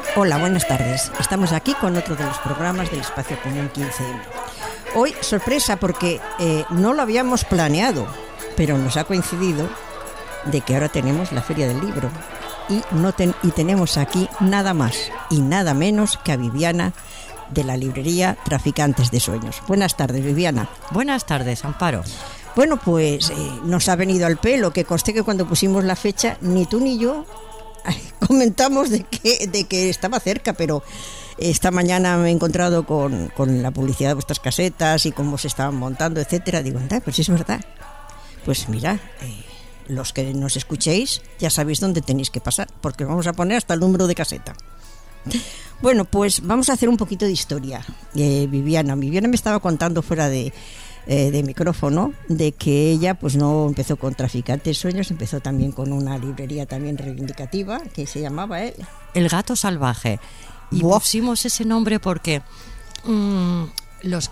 Hola, buenas tardes. Estamos aquí con otro de los programas del Espacio Común 15M. Hoy, sorpresa, porque no lo habíamos planeado, pero nos ha coincidido de que ahora tenemos la Feria del Libro y tenemos aquí nada más y nada menos que a Viviana de la librería Traficantes de Sueños. Buenas tardes, Viviana. Buenas tardes, Amparo. Bueno, pues nos ha venido al pelo, que conste que cuando pusimos la fecha, ni tú ni yo comentamos de que estaba cerca, pero esta mañana me he encontrado con la publicidad de vuestras casetas y cómo se estaban montando, etcétera. Digo, anda, pues es verdad. Pues mira, los que nos escuchéis ya sabéis dónde tenéis que pasar, porque vamos a poner hasta el número de caseta. Bueno, pues vamos a hacer un poquito de historia. Viviana me estaba contando fuera de micrófono de que ella pues no empezó con Traficantes de Sueños, empezó también con una librería también reivindicativa que se llamaba El Gato Salvaje. Y pusimos ese nombre porque los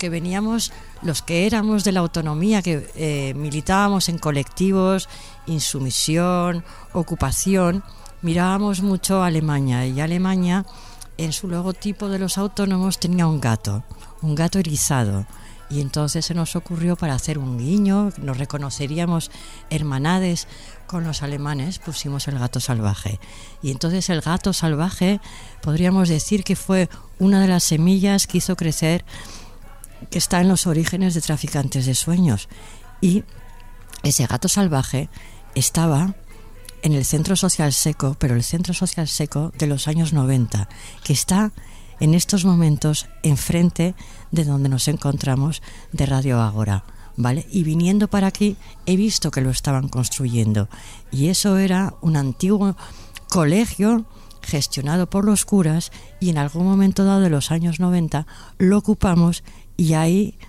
que éramos de la autonomía, que militábamos en colectivos, insumisión, ocupación, mirábamos mucho a Alemania, y Alemania en su logotipo de los autónomos tenía un gato erizado. Y entonces se nos ocurrió, para hacer un guiño, nos reconoceríamos hermanades con los alemanes, pusimos el Gato Salvaje. Y entonces el Gato Salvaje podríamos decir que fue una de las semillas que hizo crecer, que está en los orígenes de Traficantes de Sueños. Y ese Gato Salvaje estaba en el Centro Social Seco, pero el Centro Social Seco de los años 90, que está en estos momentos enfrente de donde nos encontramos de Radio Ágora, ¿vale? Y viniendo para aquí he visto que lo estaban construyendo, y eso era un antiguo colegio gestionado por los curas, y en algún momento dado de los años 90 lo ocupamos, y ahí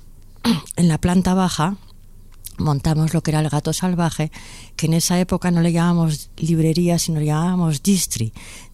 en la planta baja montamos lo que era el Gato Salvaje, que en esa época no le llamábamos librería, sino le llamábamos distri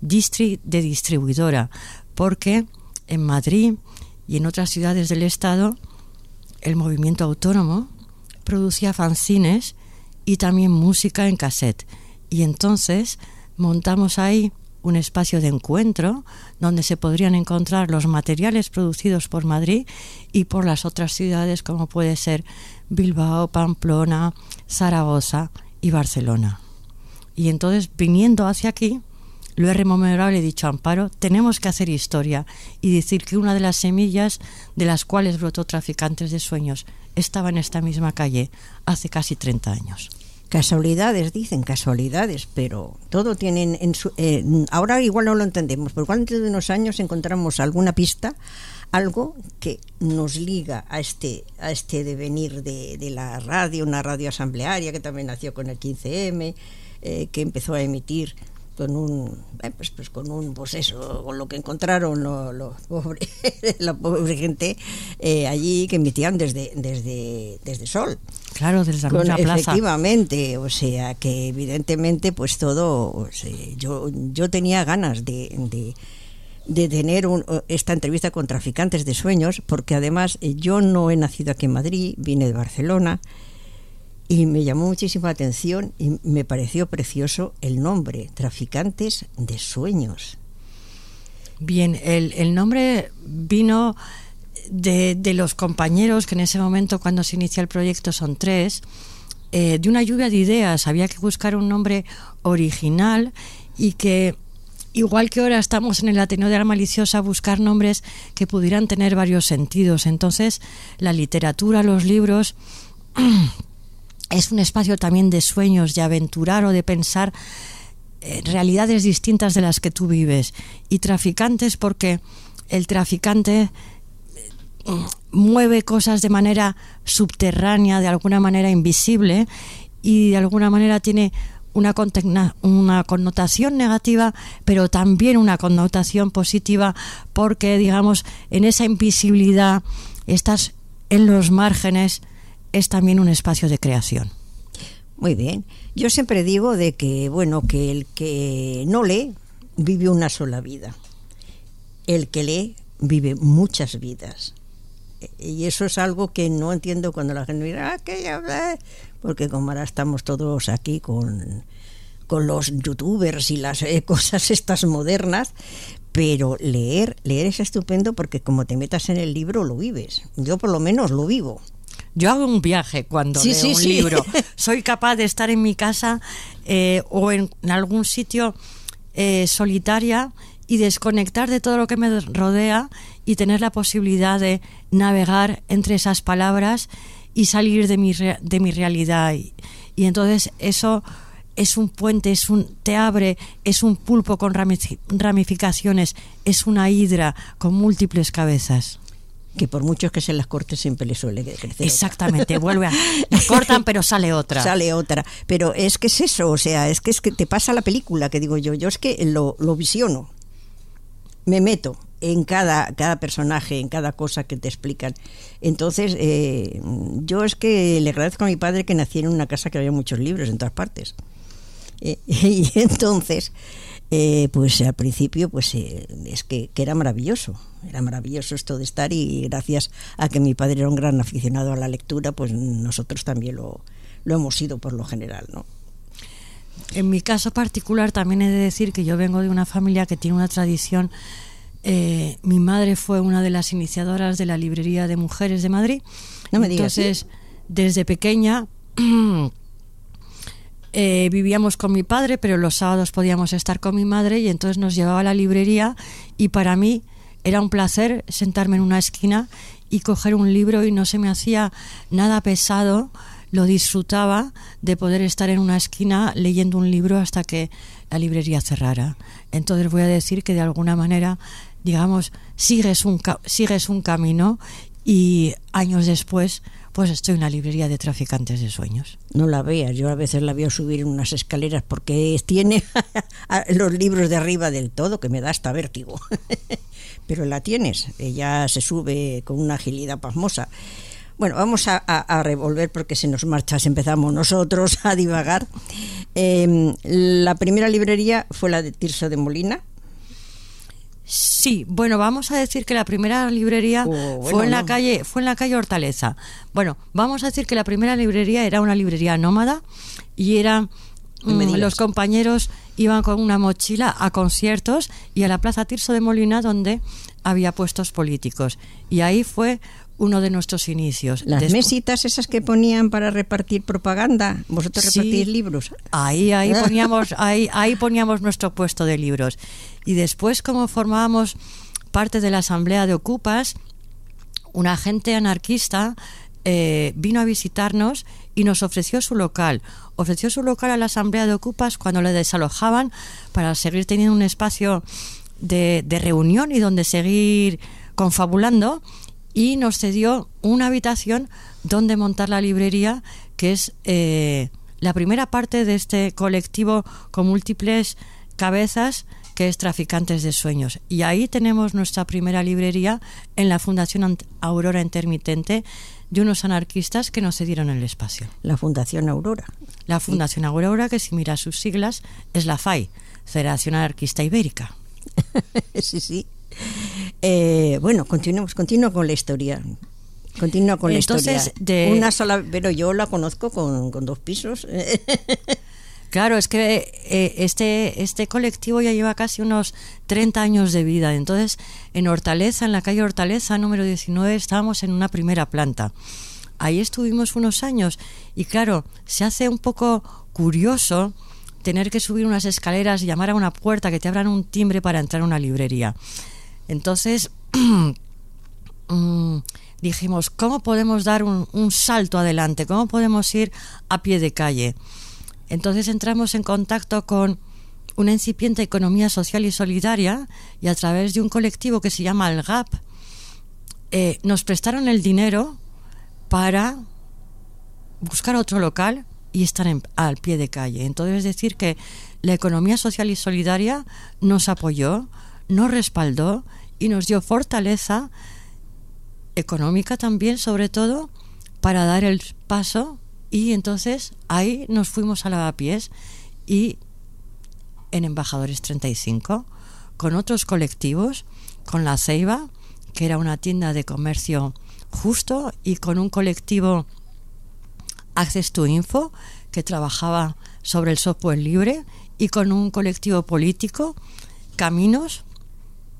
de distribuidora, porque en Madrid y en otras ciudades del Estado el movimiento autónomo producía fanzines y también música en cassette, y entonces montamos ahí un espacio de encuentro donde se podrían encontrar los materiales producidos por Madrid y por las otras ciudades, como puede ser Bilbao, Pamplona, Zaragoza y Barcelona. Y entonces, viniendo hacia aquí, lo he rememorado y le he dicho a Amparo, tenemos que hacer historia y decir que una de las semillas de las cuales brotó Traficantes de Sueños estaba en esta misma calle hace casi 30 años. Casualidades, dicen casualidades, pero todo tienen ahora igual no lo entendemos, pero igual dentro de unos años encontramos alguna pista, algo que nos liga a este devenir de la radio, una radio asamblearia que también nació con el 15M, que empezó a emitir con lo que encontraron la pobre gente allí, que emitían desde Sol. Claro, desde la misma plaza. Efectivamente, o sea que evidentemente pues todo, yo tenía ganas de tener esta entrevista con Traficantes de Sueños, porque además yo no he nacido aquí en Madrid, vine de Barcelona. Y me llamó muchísimo la atención y me pareció precioso el nombre, Traficantes de Sueños. Bien, el nombre vino de los compañeros, que en ese momento, cuando se inicia el proyecto, son 3, de una lluvia de ideas. Había que buscar un nombre original y que, igual que ahora estamos en el Ateneo de la Maliciosa, buscar nombres que pudieran tener varios sentidos. Entonces, la literatura, los libros es un espacio también de sueños, de aventurar o de pensar realidades distintas de las que tú vives. Y traficantes, porque el traficante mueve cosas de manera subterránea, de alguna manera invisible, y de alguna manera tiene una connotación negativa, pero también una connotación positiva, porque, digamos, en esa invisibilidad, estás en los márgenes, es también un espacio de creación. Muy bien. Yo siempre digo de que, que el que no lee vive una sola vida. El que lee vive muchas vidas. Y eso es algo que no entiendo cuando la gente mira, porque como ahora estamos todos aquí con los youtubers y las cosas estas modernas, Pero leer es estupendo porque como te metas en el libro lo vives. Yo por lo menos lo vivo. Yo hago un viaje cuando leo un libro. Soy capaz de estar en mi casa o en algún sitio solitaria y desconectar de todo lo que me rodea y tener la posibilidad de navegar entre esas palabras y salir de mi realidad. Y entonces eso es un puente, te abre, es un pulpo con ramificaciones, es una hidra con múltiples cabezas. Que por muchos que se las corte siempre le suele crecer. Exactamente, las cortan pero sale otra. Sale otra, pero es que es eso, o sea, es que te pasa la película, que digo yo es que lo visiono, me meto en cada personaje, en cada cosa que te explican. Entonces, yo es que le agradezco a mi padre que nací en una casa que había muchos libros en todas partes. Y entonces, pues al principio, pues es que era maravilloso esto de estar, y gracias a que mi padre era un gran aficionado a la lectura, pues nosotros también lo hemos sido por lo general, ¿no? En mi caso particular también he de decir que yo vengo de una familia que tiene una tradición. Mi madre fue una de las iniciadoras de la librería de mujeres de Madrid. No me digas. Entonces, desde pequeña vivíamos con mi padre, pero los sábados podíamos estar con mi madre y entonces nos llevaba a la librería, y para mí era un placer sentarme en una esquina y coger un libro, y no se me hacía nada pesado. Lo disfrutaba de poder estar en una esquina leyendo un libro hasta que la librería cerrara. Entonces voy a decir que de alguna manera, digamos, sigues un camino, y años después pues estoy en la librería de Traficantes de Sueños. No la veas, yo a veces la veo subir en unas escaleras porque tiene los libros de arriba del todo, que me da hasta vértigo. Pero la tienes, ella se sube con una agilidad pasmosa. Bueno, vamos a revolver porque se nos marcha, empezamos nosotros a divagar. La primera librería fue la de Tirso de Molina. Sí, bueno, vamos a decir que la primera librería fue en la calle Hortaleza. Bueno, vamos a decir que la primera librería era una librería nómada, y los compañeros iban con una mochila a conciertos y a la Plaza Tirso de Molina, donde había puestos políticos, y ahí fue uno de nuestros inicios. Las mesitas esas que ponían para repartir propaganda, vosotros repartís libros. Ahí poníamos nuestro puesto de libros. Y después, como formábamos parte de la asamblea de ocupas, un agente anarquista vino a visitarnos y nos ofreció su local. Ofreció su local a la asamblea de ocupas cuando le desalojaban, para seguir teniendo un espacio de reunión y donde seguir confabulando, y nos cedió una habitación donde montar la librería, que es la primera parte de este colectivo con múltiples cabezas, que es Traficantes de Sueños. Y ahí tenemos nuestra primera librería, en la Fundación Aurora Intermitente, de unos anarquistas que nos cedieron el espacio. La Fundación Aurora. La Fundación Aurora, que si miras sus siglas, es la FAI, Federación Anarquista Ibérica. Sí. Bueno, continúo con la historia. Entonces, una sola, pero yo la conozco con 2 pisos. Claro, es que este colectivo ya lleva casi unos 30 años de vida. Entonces, en Hortaleza, en la calle Hortaleza, número 19, estábamos en una primera planta. Ahí estuvimos unos años, y claro, se hace un poco curioso tener que subir unas escaleras y llamar a una puerta que te abran un timbre para entrar a una librería. Entonces dijimos, ¿cómo podemos dar un salto adelante? ¿Cómo podemos ir a pie de calle? Entonces entramos en contacto con una incipiente economía social y solidaria, y a través de un colectivo que se llama El GAP nos prestaron el dinero para buscar otro local y estar al pie de calle. Entonces, es decir, que la economía social y solidaria nos apoyó, nos respaldó y nos dio fortaleza económica también, sobre todo, para dar el paso. Y entonces ahí nos fuimos a Lavapiés, y en Embajadores 35, con otros colectivos, con La Ceiba, que era una tienda de comercio justo, y con un colectivo Access to Info, que trabajaba sobre el software libre, y con un colectivo político, Caminos,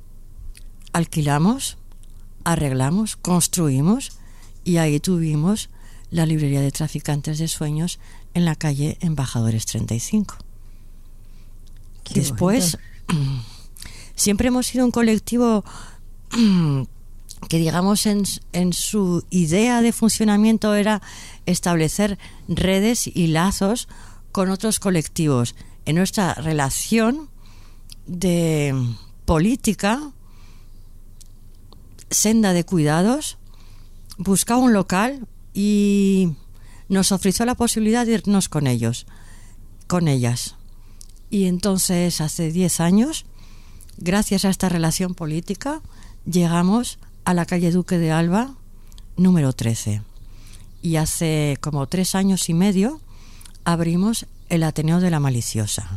alquilamos, arreglamos, construimos, y ahí tuvimos la librería de Traficantes de Sueños en la calle Embajadores 35. Qué Después, siempre hemos sido un colectivo que, digamos, en su idea de funcionamiento era establecer redes y lazos con otros colectivos. En nuestra relación de política, Senda de Cuidados buscaba un local y nos ofreció la posibilidad de irnos con ellos, con ellas. Y entonces, hace 10 años, gracias a esta relación política, llegamos a la calle Duque de Alba, número 13. Y hace como 3 años y medio abrimos el Ateneo de la Maliciosa.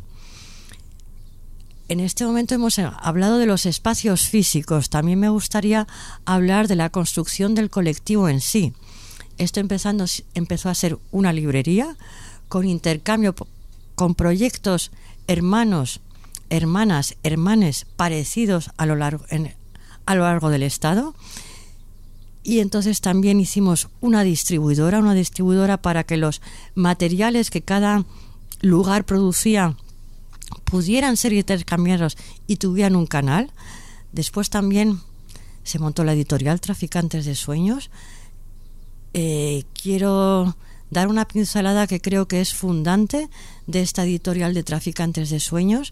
En este momento hemos hablado de los espacios físicos. También me gustaría hablar de la construcción del colectivo en sí. Esto empezó a ser una librería con intercambio, con proyectos hermanos, hermanas, hermanes parecidos a lo largo del Estado. Y entonces también hicimos una distribuidora para que los materiales que cada lugar producía pudieran ser intercambiados y tuvieran un canal. Después también se montó la editorial Traficantes de Sueños. Quiero dar una pincelada que creo que es fundante de esta editorial de Traficantes de Sueños.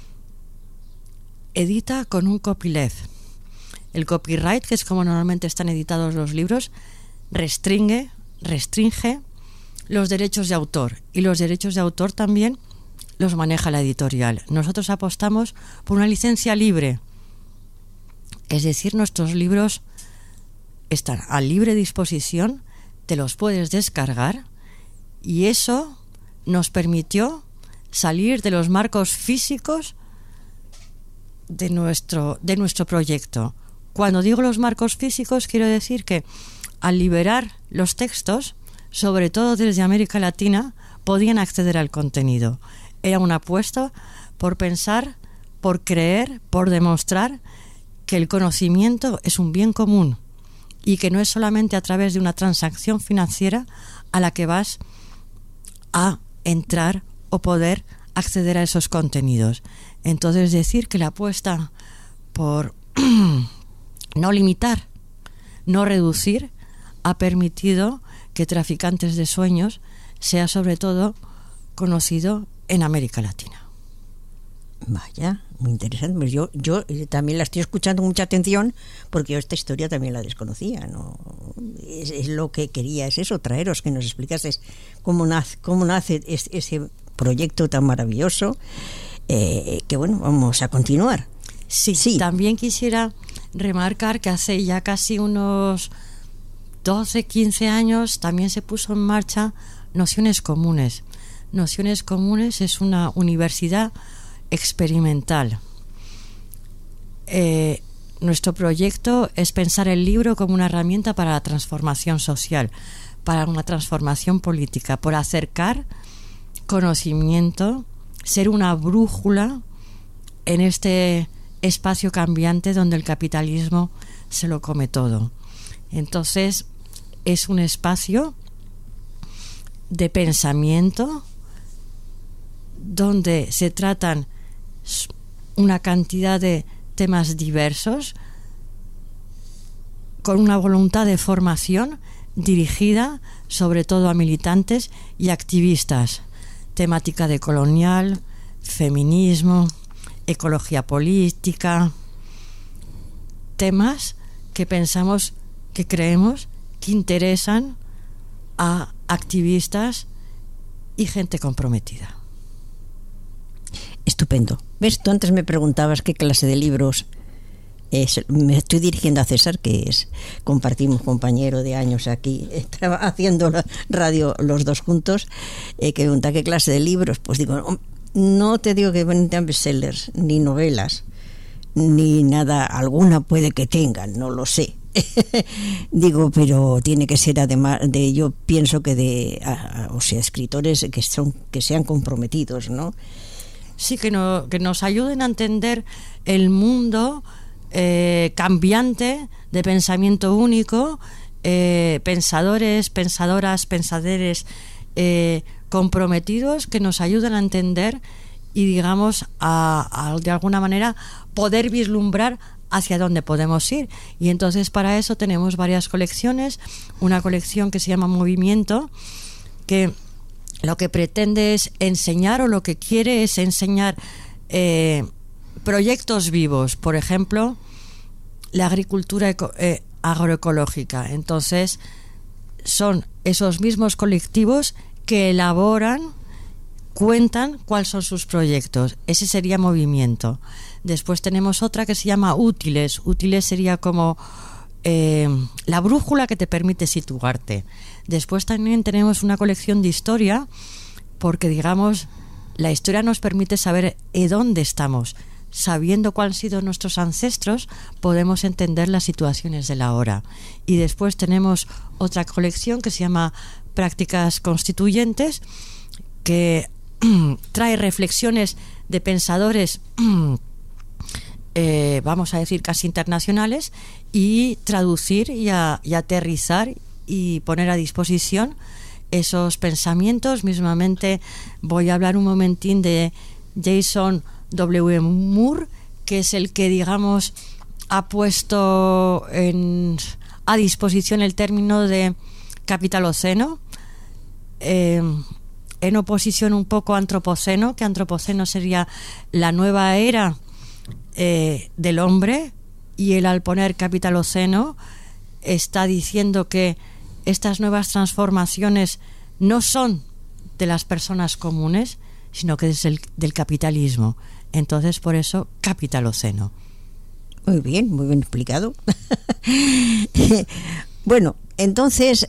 Edita con un copyleft. El copyright, que es como normalmente están editados los libros, restringe los derechos de autor, y los derechos de autor también los maneja la editorial. Nosotros apostamos por una licencia libre, es decir, nuestros libros están a libre disposición, te los puedes descargar, y eso nos permitió salir de los marcos físicos de nuestro proyecto. Cuando digo los marcos físicos, quiero decir que al liberar los textos, sobre todo desde América Latina, podían acceder al contenido. Era una apuesta por pensar, por creer, por demostrar que el conocimiento es un bien común y que no es solamente a través de una transacción financiera a la que vas a entrar o poder acceder a esos contenidos. Entonces, decir que la apuesta por no limitar, no reducir, ha permitido que Traficantes de Sueños sea sobre todo conocido en América Latina. Vaya, muy interesante. Pues yo también la estoy escuchando con mucha atención, porque yo esta historia también la desconocía, ¿no? Es lo que quería, es eso, traeros, que nos explicases cómo nace ese proyecto tan maravilloso, que bueno, vamos a continuar. Sí, también quisiera remarcar que hace ya casi unos 12, 15 años también se puso en marcha Nociones Comunes. Nociones Comunes es una universidad experimental. Nuestro proyecto es pensar el libro como una herramienta para la transformación social, para una transformación política, por acercar conocimiento, ser una brújula en este espacio cambiante donde el capitalismo se lo come todo. Entonces, es un espacio de pensamiento donde se tratan una cantidad de temas diversos con una voluntad de formación dirigida sobre todo a militantes y activistas. Temática decolonial, feminismo, ecología política, temas que pensamos, que creemos que interesan a activistas y gente comprometida. Estupendo. ¿Ves? Tú antes me preguntabas qué clase de libros es. Me estoy dirigiendo a César, que compartimos compañero de años aquí, haciendo la radio los dos juntos, que pregunta qué clase de libros. Pues digo, no te digo que vendan bestsellers, ni novelas, ni nada, alguna puede que tengan, no lo sé. Digo, pero tiene que ser, además de, yo pienso que o sea, escritores que sean comprometidos, ¿no? Sí, que nos ayuden a entender el mundo cambiante, de pensamiento único, pensadores, pensadoras, pensaderes comprometidos que nos ayudan a entender y, digamos, a de alguna manera poder vislumbrar hacia dónde podemos ir. Y entonces para eso tenemos varias colecciones. Una colección que se llama Movimiento, que lo que pretende es enseñar, o lo que quiere es enseñar proyectos vivos, por ejemplo, la agricultura agroecológica. Entonces son esos mismos colectivos que elaboran, cuentan cuáles son sus proyectos. Ese sería Movimiento. Después tenemos otra que se llama Útiles. Útiles sería como la brújula que te permite situarte. Después también tenemos una colección de historia, porque, digamos, la historia nos permite saber dónde estamos. Sabiendo cuáles han sido nuestros ancestros, podemos entender las situaciones de la hora. Y después tenemos otra colección que se llama Prácticas Constituyentes, que trae reflexiones de pensadores, vamos a decir, casi internacionales, y traducir y aterrizar y poner a disposición esos pensamientos. Mismamente voy a hablar un momentín de Jason W. Moore, que es el que, digamos, ha puesto a disposición el término de capitaloceno, en oposición un poco a antropoceno, que antropoceno sería la nueva era del hombre, y él, al poner capitaloceno, está diciendo que estas nuevas transformaciones no son de las personas comunes, sino que es del capitalismo. Entonces, por eso, capitaloceno. Muy bien explicado. Bueno, entonces,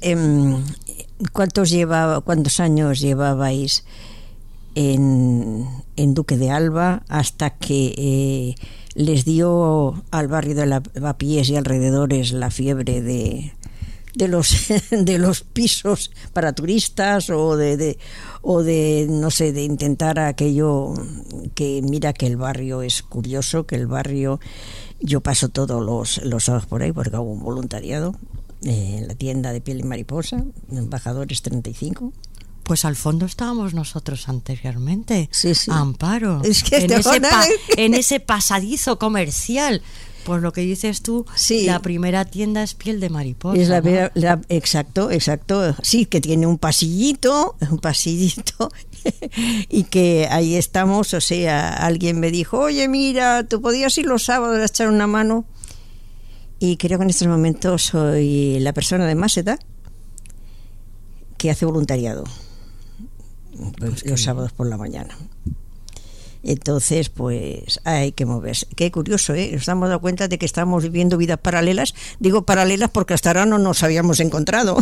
¿cuántos años llevabais en Duque de Alba hasta que les dio al barrio de Lavapiés y alrededores la fiebre de los pisos para turistas, o de no sé, de intentar aquello, que mira que el barrio es curioso, que el barrio, yo paso todos los sábados por ahí porque hago un voluntariado en la tienda de piel y mariposa, Embajadores 35. Pues al fondo estábamos nosotros anteriormente. Sí. Amparo. Es que en ese pasadizo comercial. Pues lo que dices tú, sí. La primera tienda es Piel de Mariposa. Es exacto. Sí, que tiene un pasillito, y que ahí estamos. O sea, alguien me dijo, oye, mira, tú podías ir los sábados a echar una mano. Y creo que en estos momentos soy la persona de más edad que hace voluntariado los sábados por la mañana. Entonces, pues hay que moverse. Qué curioso, ¿eh? Nos hemos dado cuenta de que estamos viviendo vidas paralelas. Digo paralelas porque hasta ahora no nos habíamos encontrado.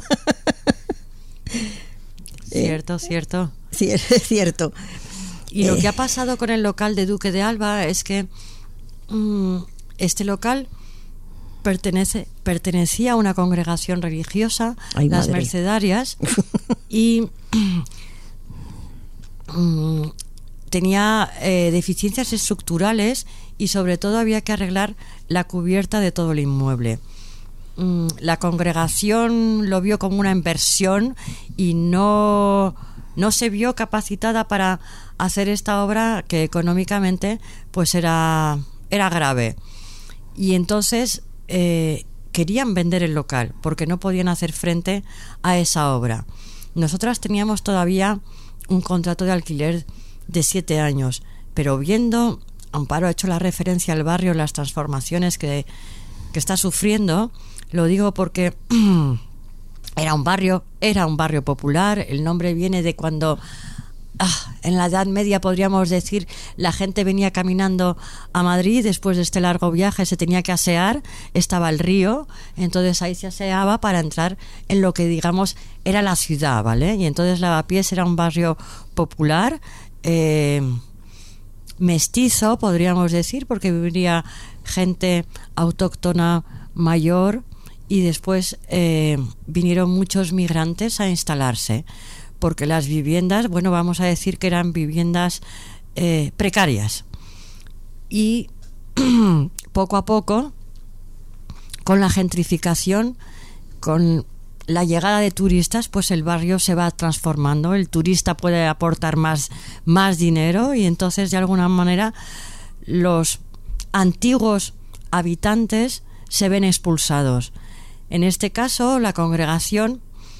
Cierto. Sí, es cierto. Y lo que ha pasado con el local de Duque de Alba es que este local pertenecía a una congregación religiosa, Ay, las madre. Mercedarias, y tenía deficiencias estructurales, y sobre todo había que arreglar la cubierta de todo el inmueble. La congregación lo vio como una inversión y no se vio capacitada para hacer esta obra, que económicamente pues era grave. Y entonces querían vender el local porque no podían hacer frente a esa obra. Nosotras teníamos todavía un contrato de alquiler de 7 años, pero viendo, Amparo ha hecho la referencia al barrio, las transformaciones que está sufriendo. Lo digo porque era un barrio popular. El nombre viene de cuando en la Edad Media, podríamos decir, la gente venía caminando a Madrid después de este largo viaje, se tenía que asear, estaba el río, entonces ahí se aseaba para entrar en lo que, digamos, era la ciudad, ¿vale? Y entonces Lavapiés era un barrio popular, mestizo, podríamos decir, porque viviría gente autóctona mayor, y después vinieron muchos migrantes a instalarse, porque las viviendas, bueno, vamos a decir que eran viviendas precarias, y poco a poco, con la gentrificación, con la llegada de turistas, pues el barrio se va transformando. El turista puede aportar más dinero y entonces de alguna manera los antiguos habitantes se ven expulsados. En este caso, la congregación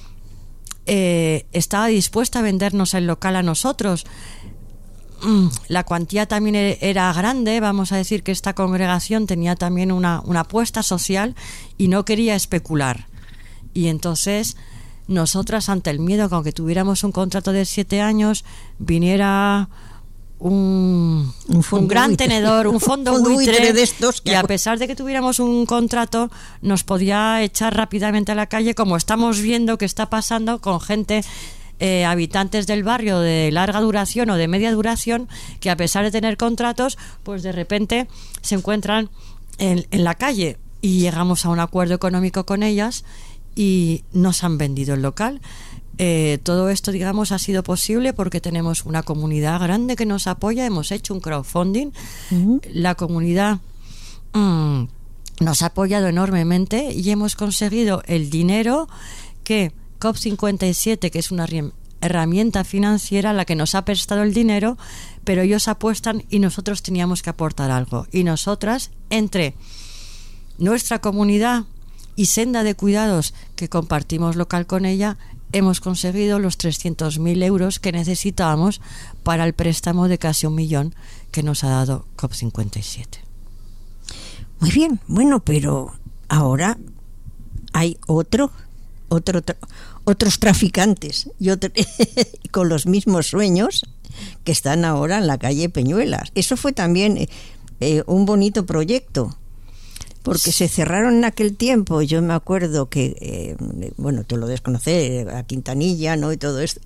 estaba dispuesta a vendernos el local a nosotros. La cuantía también era grande. Vamos a decir que esta congregación tenía también una apuesta social y no quería especular. Y entonces nosotras, ante el miedo que aunque tuviéramos un contrato de 7 años, viniera un gran tenedor, un fondo buitre de estos, y a pesar de que tuviéramos un contrato, nos podía echar rápidamente a la calle, como estamos viendo que está pasando con gente, habitantes del barrio de larga duración o de media duración, que a pesar de tener contratos, pues de repente se encuentran en la calle. Y llegamos a un acuerdo económico con ellas y nos han vendido el local. Todo esto, digamos, ha sido posible porque tenemos una comunidad grande que nos apoya. Hemos hecho un crowdfunding. La comunidad nos ha apoyado enormemente y hemos conseguido el dinero que COP57, que es una herramienta financiera, la que nos ha prestado el dinero, pero ellos apuestan y nosotros teníamos que aportar algo. Y nosotras, entre nuestra comunidad y Senda de Cuidados, que compartimos local con ella, hemos conseguido los 300.000 euros que necesitábamos para el préstamo de casi 1 millón que nos ha dado COP57. Muy bien, bueno, pero ahora hay otros traficantes y con los mismos sueños que están ahora en la calle Peñuelas. Eso fue también un bonito proyecto, porque se cerraron en aquel tiempo. Yo me acuerdo que, bueno, tú lo debes conocer, a Quintanilla, ¿no? Y todo esto,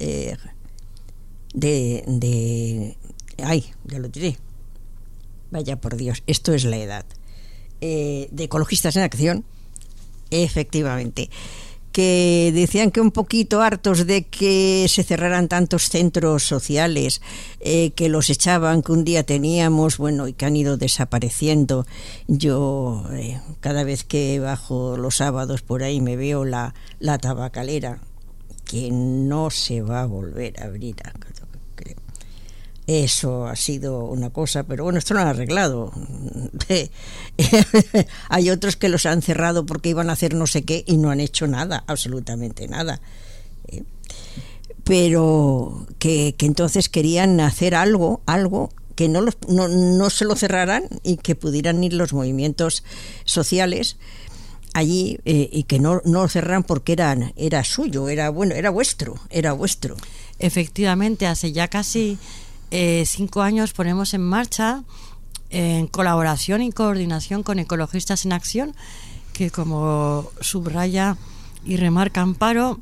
ay, ya lo diré. Vaya por Dios, esto es la edad. De Ecologistas en Acción, efectivamente, que decían que un poquito hartos de que se cerraran tantos centros sociales, que los echaban, que un día teníamos, bueno, y que han ido desapareciendo. Yo cada vez que bajo los sábados por ahí me veo la tabacalera, que no se va a volver a abrir, creo. Eso ha sido una cosa, pero bueno, esto lo han arreglado. Hay otros que los han cerrado porque iban a hacer no sé qué y no han hecho nada, absolutamente nada. Pero que entonces querían hacer algo que no se lo cerraran y que pudieran ir los movimientos sociales allí, y que no lo cerraran porque era suyo, era vuestro. Efectivamente, hace ya casi 5 años ponemos en marcha, en colaboración y coordinación con Ecologistas en Acción, que, como subraya y remarca Amparo,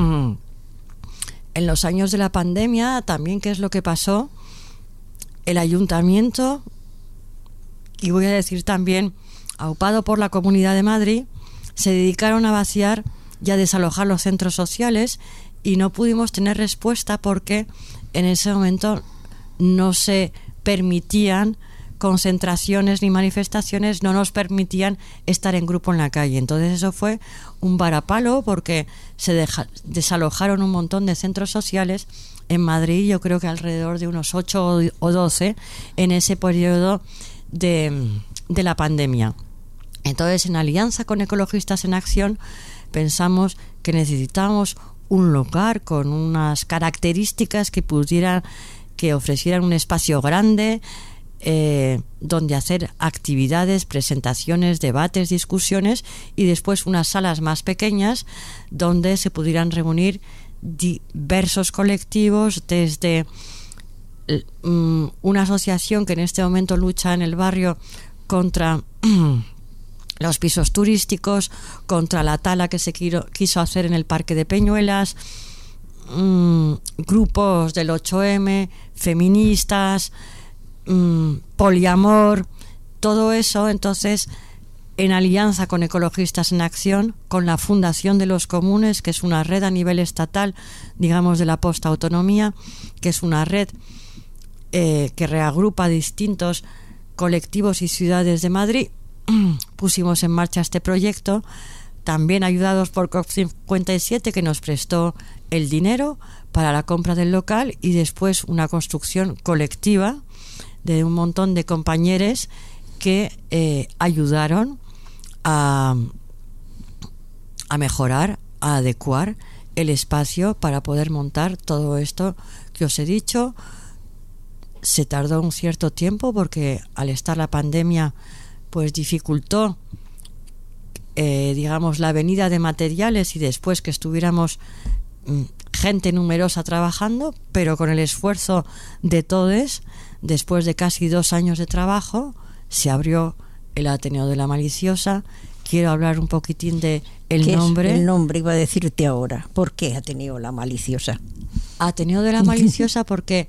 en los años de la pandemia también, ¿qué es lo que pasó? El ayuntamiento, y voy a decir también aupado por la Comunidad de Madrid, se dedicaron a vaciar y a desalojar los centros sociales, y no pudimos tener respuesta porque en ese momento no se permitían concentraciones ni manifestaciones, no nos permitían estar en grupo en la calle. Entonces eso fue un varapalo porque se desalojaron un montón de centros sociales en Madrid, yo creo que alrededor de unos 8 o 12 en ese periodo de la pandemia. Entonces, en alianza con Ecologistas en Acción, pensamos que necesitábamos un lugar con unas características que ofrecieran un espacio grande, donde hacer actividades, presentaciones, debates, discusiones, y después unas salas más pequeñas donde se pudieran reunir diversos colectivos, desde una asociación que en este momento lucha en el barrio contra los pisos turísticos, contra la tala que se quiso hacer en el Parque de Peñuelas, grupos del 8M, feministas, poliamor, todo eso. Entonces, en alianza con Ecologistas en Acción, con la Fundación de los Comunes, que es una red a nivel estatal, digamos, de la postautonomía, que es una red que reagrupa distintos colectivos y ciudades de Madrid pusimos en marcha este proyecto, también ayudados por COP57, que nos prestó el dinero para la compra del local, y después una construcción colectiva de un montón de compañeros que ayudaron a mejorar, a adecuar el espacio para poder montar todo esto que os he dicho. Se tardó un cierto tiempo porque al estar la pandemia pues dificultó digamos la venida de materiales, y después que estuviéramos gente numerosa trabajando, pero con el esfuerzo de todos, después de casi 2 años de trabajo, se abrió el Ateneo de la Maliciosa. Quiero hablar un poquitín de el nombre. El nombre iba a decirte ahora. ¿Por qué Ateneo la Maliciosa? Ateneo de la Maliciosa porque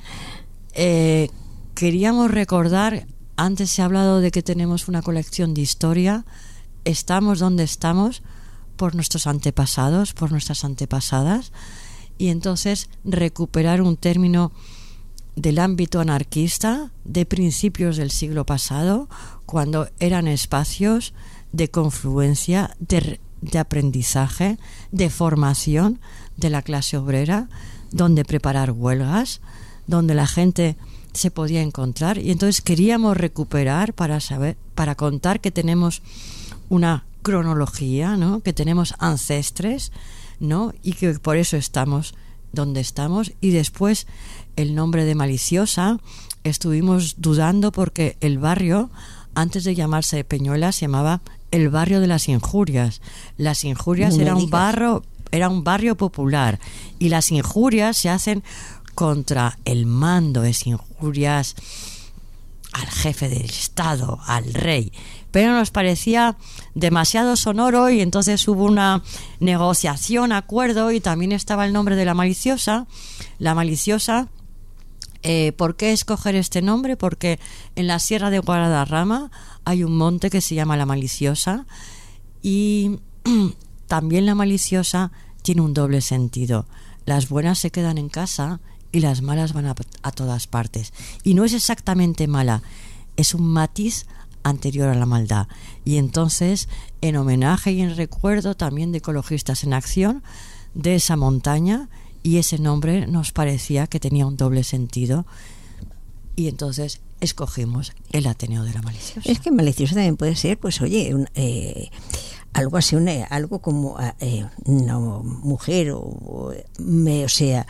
queríamos recordar, antes se ha hablado de que tenemos una colección de historia, estamos donde estamos por nuestros antepasados, por nuestras antepasadas, y entonces recuperar un término del ámbito anarquista de principios del siglo pasado, cuando eran espacios de confluencia, de aprendizaje, de formación de la clase obrera, donde preparar huelgas, donde la gente se podía encontrar. Y entonces queríamos recuperar para contar que tenemos una cronología, ¿no? Que tenemos ancestres, ¿no? Y que por eso estamos donde estamos. Y después el nombre de Maliciosa estuvimos dudando porque el barrio, antes de llamarse Peñuela, se llamaba el barrio de las injurias. Las injurias era un barrio popular, y las injurias se hacen contra el mando, es injurias al jefe del Estado, al rey, pero nos parecía demasiado sonoro, y entonces hubo una negociación, acuerdo, y también estaba el nombre de la Maliciosa. La Maliciosa, ¿por qué escoger este nombre? Porque en la Sierra de Guadarrama hay un monte que se llama la Maliciosa, y también la Maliciosa tiene un doble sentido. Las buenas se quedan en casa y las malas van a todas partes. Y no es exactamente mala, es un matiz anterior a la maldad. Y entonces, en homenaje y en recuerdo también de Ecologistas en Acción, de esa montaña, y ese nombre nos parecía que tenía un doble sentido, y entonces escogimos el Ateneo de la Maliciosa. Es que Maliciosa también puede ser, pues oye, algo así, algo como una mujer, o sea,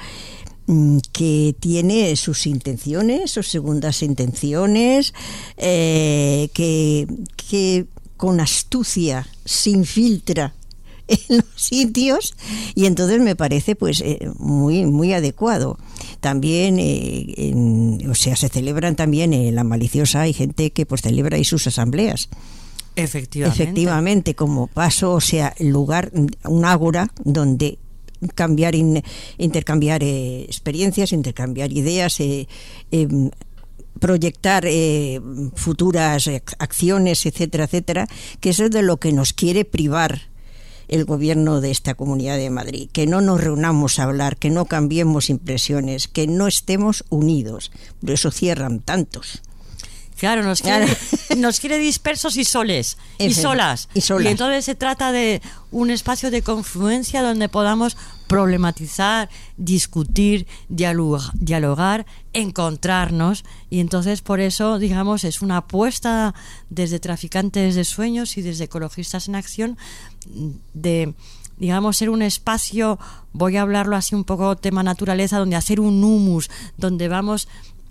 que tiene sus intenciones, sus segundas intenciones, que con astucia se infiltra en los sitios, y entonces me parece pues muy muy adecuado. También o sea, se celebran también en la Maliciosa, hay gente que pues celebra ahí sus asambleas. Efectivamente, como paso, o sea, lugar, un ágora donde intercambiar experiencias, intercambiar ideas, proyectar futuras acciones, etcétera, etcétera, que eso es de lo que nos quiere privar el gobierno de esta Comunidad de Madrid, que no nos reunamos a hablar, que no cambiemos impresiones, que no estemos unidos. Por eso cierran tantos. Claro, nos quiere dispersos y soles, y solas. Y entonces se trata de un espacio de confluencia donde podamos problematizar, discutir, dialogar, encontrarnos. Y entonces por eso, digamos, es una apuesta desde Traficantes de Sueños y desde Ecologistas en Acción de, digamos, ser un espacio, voy a hablarlo así un poco tema naturaleza, donde hacer un humus, donde vamos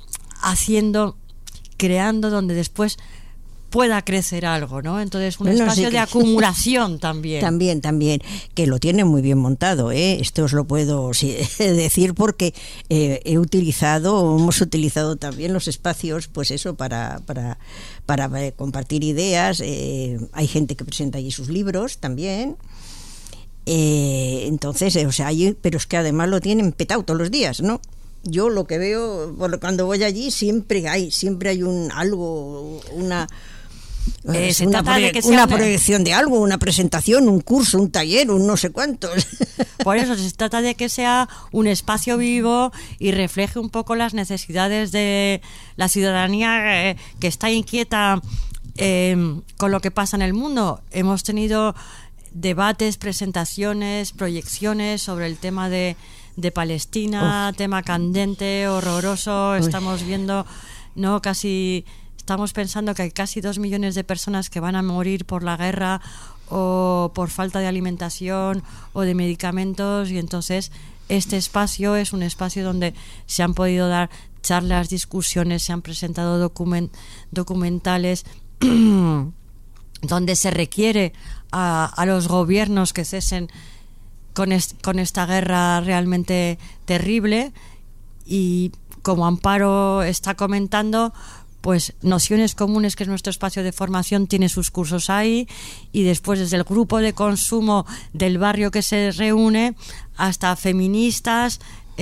creando, donde después pueda crecer algo, ¿no? Entonces un espacio de acumulación también. También, que lo tienen muy bien montado, ¿eh? Esto os lo puedo decir porque hemos utilizado también los espacios, pues eso, para compartir ideas. Hay gente que presenta allí sus libros también. Entonces, o sea, pero es que además lo tienen petado todos los días, ¿no? Yo lo que veo cuando voy allí siempre hay Es una proyección de algo, una presentación, un curso, un taller, un no sé cuántos. Por eso se trata de que sea un espacio vivo y refleje un poco las necesidades de la ciudadanía que está inquieta con lo que pasa en el mundo. Hemos tenido debates, presentaciones, proyecciones sobre el tema de Palestina, tema candente, horroroso. Estamos viendo, ¿no? Estamos pensando que hay casi 2 millones de personas que van a morir por la guerra o por falta de alimentación o de medicamentos, y entonces este espacio es un espacio donde se han podido dar charlas, discusiones, se han presentado documentales donde se requiere a los gobiernos que cesen con esta guerra realmente terrible. Y como Amparo está comentando, pues Nociones Comunes, que es nuestro espacio de formación, tiene sus cursos ahí, y después desde el grupo de consumo del barrio que se reúne hasta feministas,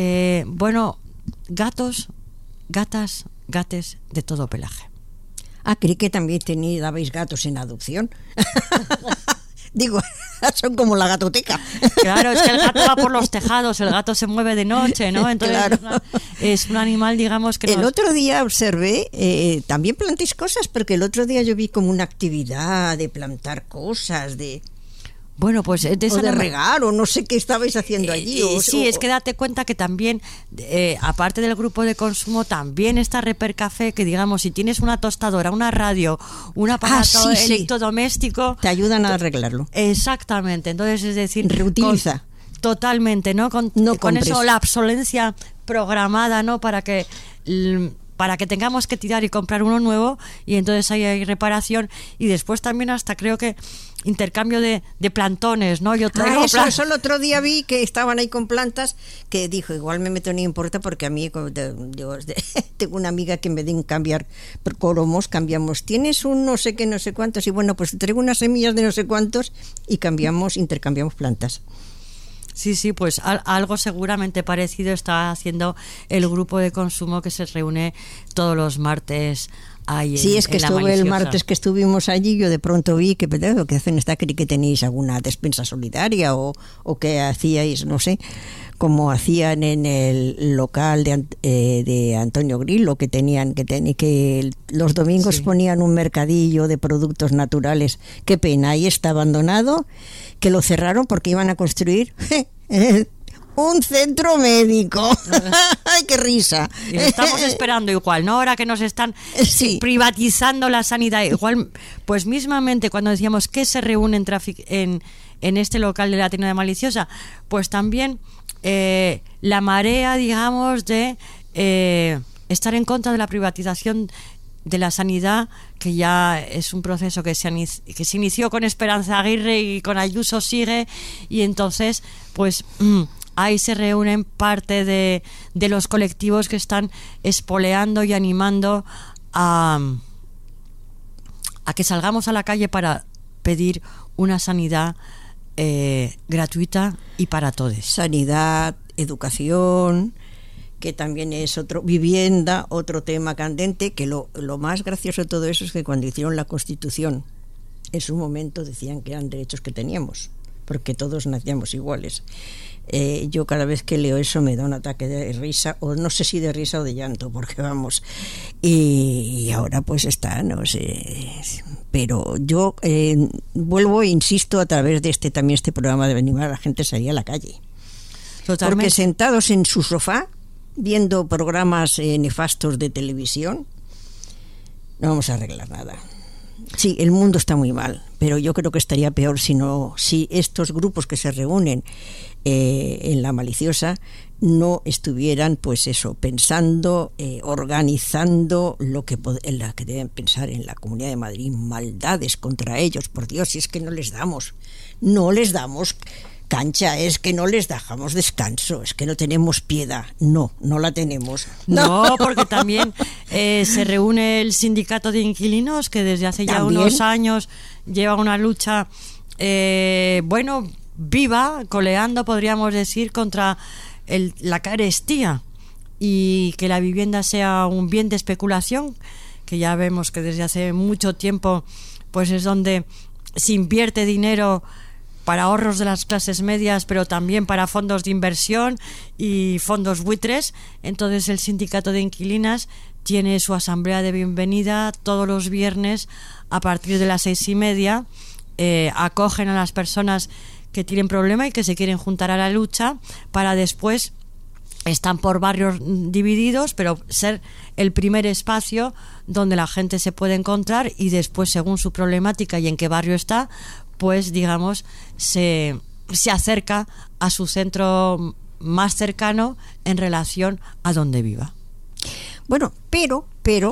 gatos, gatas, gates de todo pelaje. Creí que también dabais gatos en adopción. Digo, son como la gatoteca. Claro, es que el gato va por los tejados, el gato se mueve de noche, ¿no? Entonces claro. Es un animal, digamos, que El otro día observé, también plantéis cosas, porque el otro día yo vi como una actividad de plantar cosas, Bueno, pues de regar, o no sé qué estabais haciendo allí. Es que date cuenta que también, aparte del grupo de consumo, también está Reper Café, que digamos, si tienes una tostadora, una radio, un aparato electrodoméstico, te ayudan a arreglarlo. Exactamente, entonces es decir, reutiliza. Totalmente, ¿no? Con eso la obsolencia programada, ¿no? Para que tengamos que tirar y comprar uno nuevo, y entonces ahí hay reparación. Y después también hasta creo que intercambio de plantones, ¿no? Yo traigo eso el otro día vi que estaban ahí con plantas, que dijo, igual me meto, no importa, porque a mí tengo una amiga que me den cambiar cromos, cambiamos, tienes un no sé qué, no sé cuántos, y bueno, pues traigo unas semillas de no sé cuántos y intercambiamos plantas. Sí, pues algo seguramente parecido está haciendo el grupo de consumo que se reúne todos los martes ahí es que estuve el martes que estuvimos allí, yo de pronto vi que hacen que tenéis alguna despensa solidaria o que hacíais, no sé, como hacían en el local de Antonio Grillo, que los domingos ponían un mercadillo de productos naturales. Qué pena, ahí está abandonado, que lo cerraron porque iban a construir un centro médico. ¡Ay, qué risa! Y lo estamos esperando igual, ¿no? Ahora que nos están privatizando la sanidad. Igual, pues mismamente cuando decíamos que se reúnen en este local de la tienda maliciosa, pues también la marea, digamos, de estar en contra de la privatización de la sanidad, que ya es un proceso que se inició con Esperanza Aguirre y con Ayuso sigue, y entonces pues ahí se reúnen parte de los colectivos que están espoleando y animando a que salgamos a la calle para pedir una sanidad gratuita y para todos. Sanidad, educación, que también es vivienda, otro tema candente, que lo más gracioso de todo eso es que cuando hicieron la Constitución, en su momento decían que eran derechos que teníamos, porque todos nacíamos iguales. Yo cada vez que leo eso me da un ataque de risa, o no sé si de risa o de llanto, porque vamos, y ahora pues está, no sé, pero yo vuelvo e insisto a través de este programa de animar a la gente a salir a la calle. Totalmente. Porque sentados en su sofá viendo programas nefastos de televisión no vamos a arreglar nada. Sí, el mundo está muy mal, pero yo creo que estaría peor si estos grupos que se reúnen en la maliciosa no estuvieran, pues eso, pensando, organizando lo que deben pensar en la Comunidad de Madrid, maldades contra ellos, por Dios, si es que no les damos cancha, es que no les dejamos descanso, es que no tenemos piedad, no la tenemos. No, porque también se reúne el sindicato de inquilinos, que desde hace ya unos años lleva una lucha, viva, coleando, podríamos decir, contra la carestía y que la vivienda sea un bien de especulación, que ya vemos que desde hace mucho tiempo pues es donde se invierte dinero para ahorros de las clases medias, pero también para fondos de inversión y fondos buitres. Entonces el sindicato de inquilinas tiene su asamblea de bienvenida todos los viernes a partir de las 6:30. Acogen a las personas que tienen problema y que se quieren juntar a la lucha, para después, están por barrios divididos, pero ser el primer espacio donde la gente se puede encontrar, y después, según su problemática y en qué barrio está, pues digamos se acerca a su centro más cercano en relación a donde viva. Bueno, pero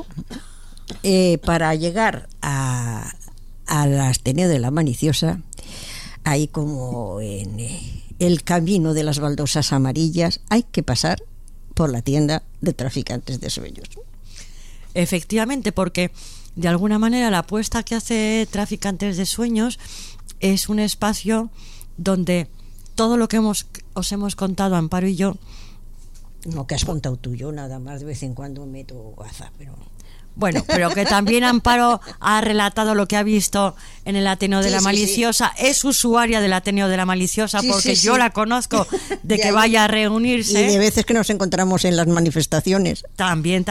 para llegar al Ateneo de la Maliciosa, hay como en el camino de las baldosas amarillas, hay que pasar por la tienda de Traficantes de Sueños. Efectivamente, porque de alguna manera la apuesta que hace Traficantes de Sueños es un espacio donde todo lo que os hemos contado, Amparo y yo. No, que has contado tú, yo nada más de vez en cuando meto WhatsApp, pero... Bueno, pero que también Amparo ha relatado lo que ha visto en el Ateneo de la Maliciosa. Sí. Es usuaria del Ateneo de la Maliciosa, porque yo la conozco de que vaya a reunirse. Y de veces que nos encontramos en las manifestaciones. También.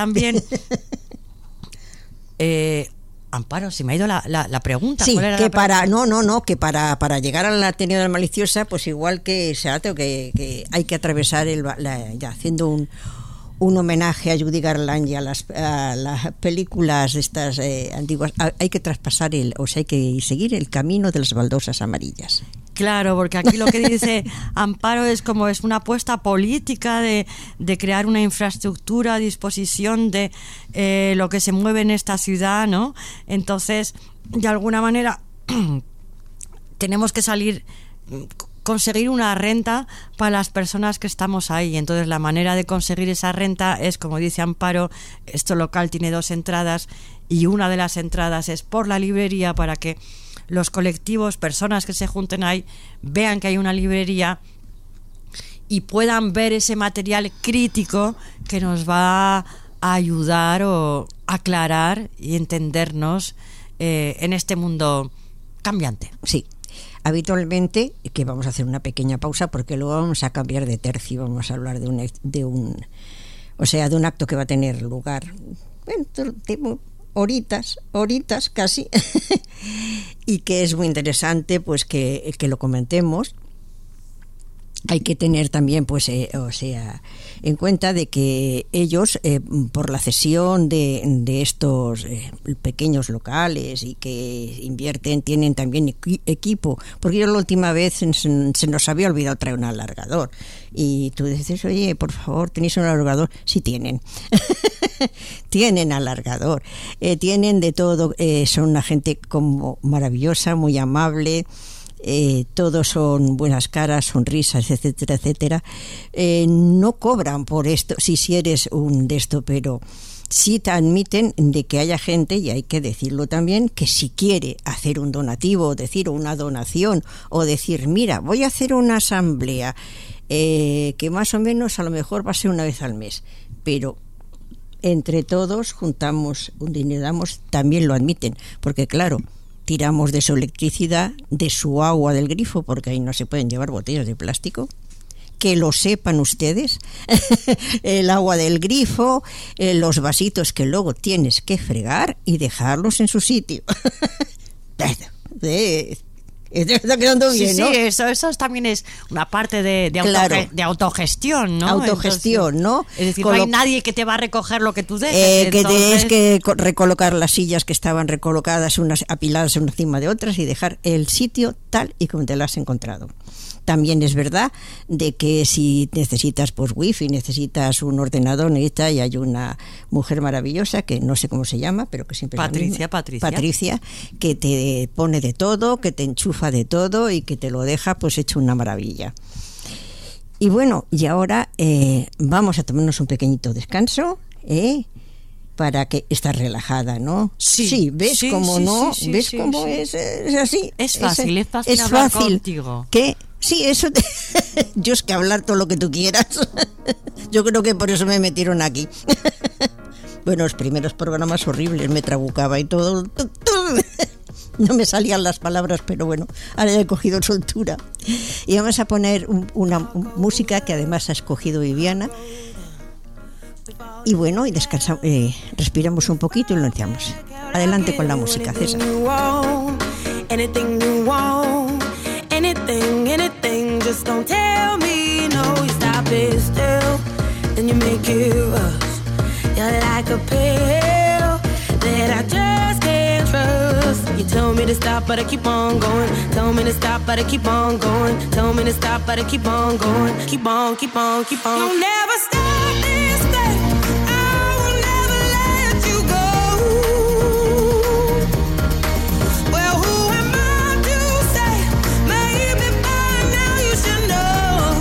Amparo, se me ha ido la pregunta. Sí, ¿cuál era que la pregunta? que para llegar al Ateneo de la Maliciosa, pues igual que que hay que atravesar haciendo un homenaje a Judy Garland y a las películas estas antiguas, hay que traspasar hay que seguir el camino de las baldosas amarillas. Claro, porque aquí lo que dice Amparo es una apuesta política de crear una infraestructura a disposición de lo que se mueve en esta ciudad, ¿no? Entonces, de alguna manera, tenemos que conseguir una renta para las personas que estamos ahí. Entonces la manera de conseguir esa renta es, como dice Amparo, este local tiene 2 entradas, y una de las entradas es por la librería, para que los colectivos, personas que se junten ahí, vean que hay una librería y puedan ver ese material crítico que nos va a ayudar o aclarar y entendernos en este mundo cambiante. Sí. Habitualmente, que vamos a hacer una pequeña pausa porque luego vamos a cambiar de tercio, vamos a hablar de un acto que va a tener lugar, horitas casi, y que es muy interesante pues que lo comentemos. Hay que tener también en cuenta de que ellos por la cesión de estos pequeños locales y que invierten, tienen también equipo, porque yo la última vez se nos había olvidado traer un alargador y tú dices, oye, por favor, ¿tenéis un alargador? Sí, tienen. Tienen alargador, tienen de todo, son una gente como maravillosa, muy amable. Todos son buenas caras, sonrisas, etcétera, etcétera. No cobran por esto, si eres un de esto, pero sí te admiten de que haya gente, y hay que decirlo también, que si quiere hacer un donativo, decir una donación, o decir, mira, voy a hacer una asamblea, que más o menos a lo mejor va a ser una vez al mes, pero entre todos juntamos un dinero, damos, también lo admiten, porque claro, tiramos de su electricidad, de su agua del grifo, porque ahí no se pueden llevar botellas de plástico. Que lo sepan ustedes, el agua del grifo, los vasitos que luego tienes que fregar y dejarlos en su sitio. Está quedando bien, sí, ¿no? Sí, eso también es una parte de autogestión, ¿no? Autogestión, entonces, ¿no? Es decir, no hay nadie que te va a recoger lo que tú dejes. Que tienes que recolocar las sillas que estaban recolocadas, unas apiladas una encima de otras, y dejar el sitio tal y como te lo has encontrado. También es verdad de que si necesitas pues wifi, necesitas un ordenador, y hay una mujer maravillosa que no sé cómo se llama, pero que siempre Patricia, que te pone de todo, que te enchufa de todo y que te lo deja pues hecho una maravilla. Y bueno, y ahora vamos a tomarnos un pequeñito descanso, para que estés relajada, ¿no? Sí, ¿ves cómo no? ¿Ves cómo es así? Es fácil hablar contigo. ¿Qué? Sí, eso yo es que hablar todo lo que tú quieras. Yo creo que por eso me metieron aquí. Bueno, los primeros programas horribles, me trabucaba y todo. No me salían las palabras, pero bueno, ahora ya he cogido soltura. Y vamos a poner una música que además ha escogido Viviana. Y bueno, y descansamos, respiramos un poquito y lo iniciamos. Adelante con la música, César. Anything, just don't tell me no. You stop it still, then you make it rush. You're like a pill that I just can't trust. You tell me to stop, but I keep on going. Tell me to stop, but I keep on going. Tell me to stop, but I keep on going. Keep on, keep on, keep on. You'll never stop this thing. I will never let you go. Well, who am I to say? Maybe by now you should know.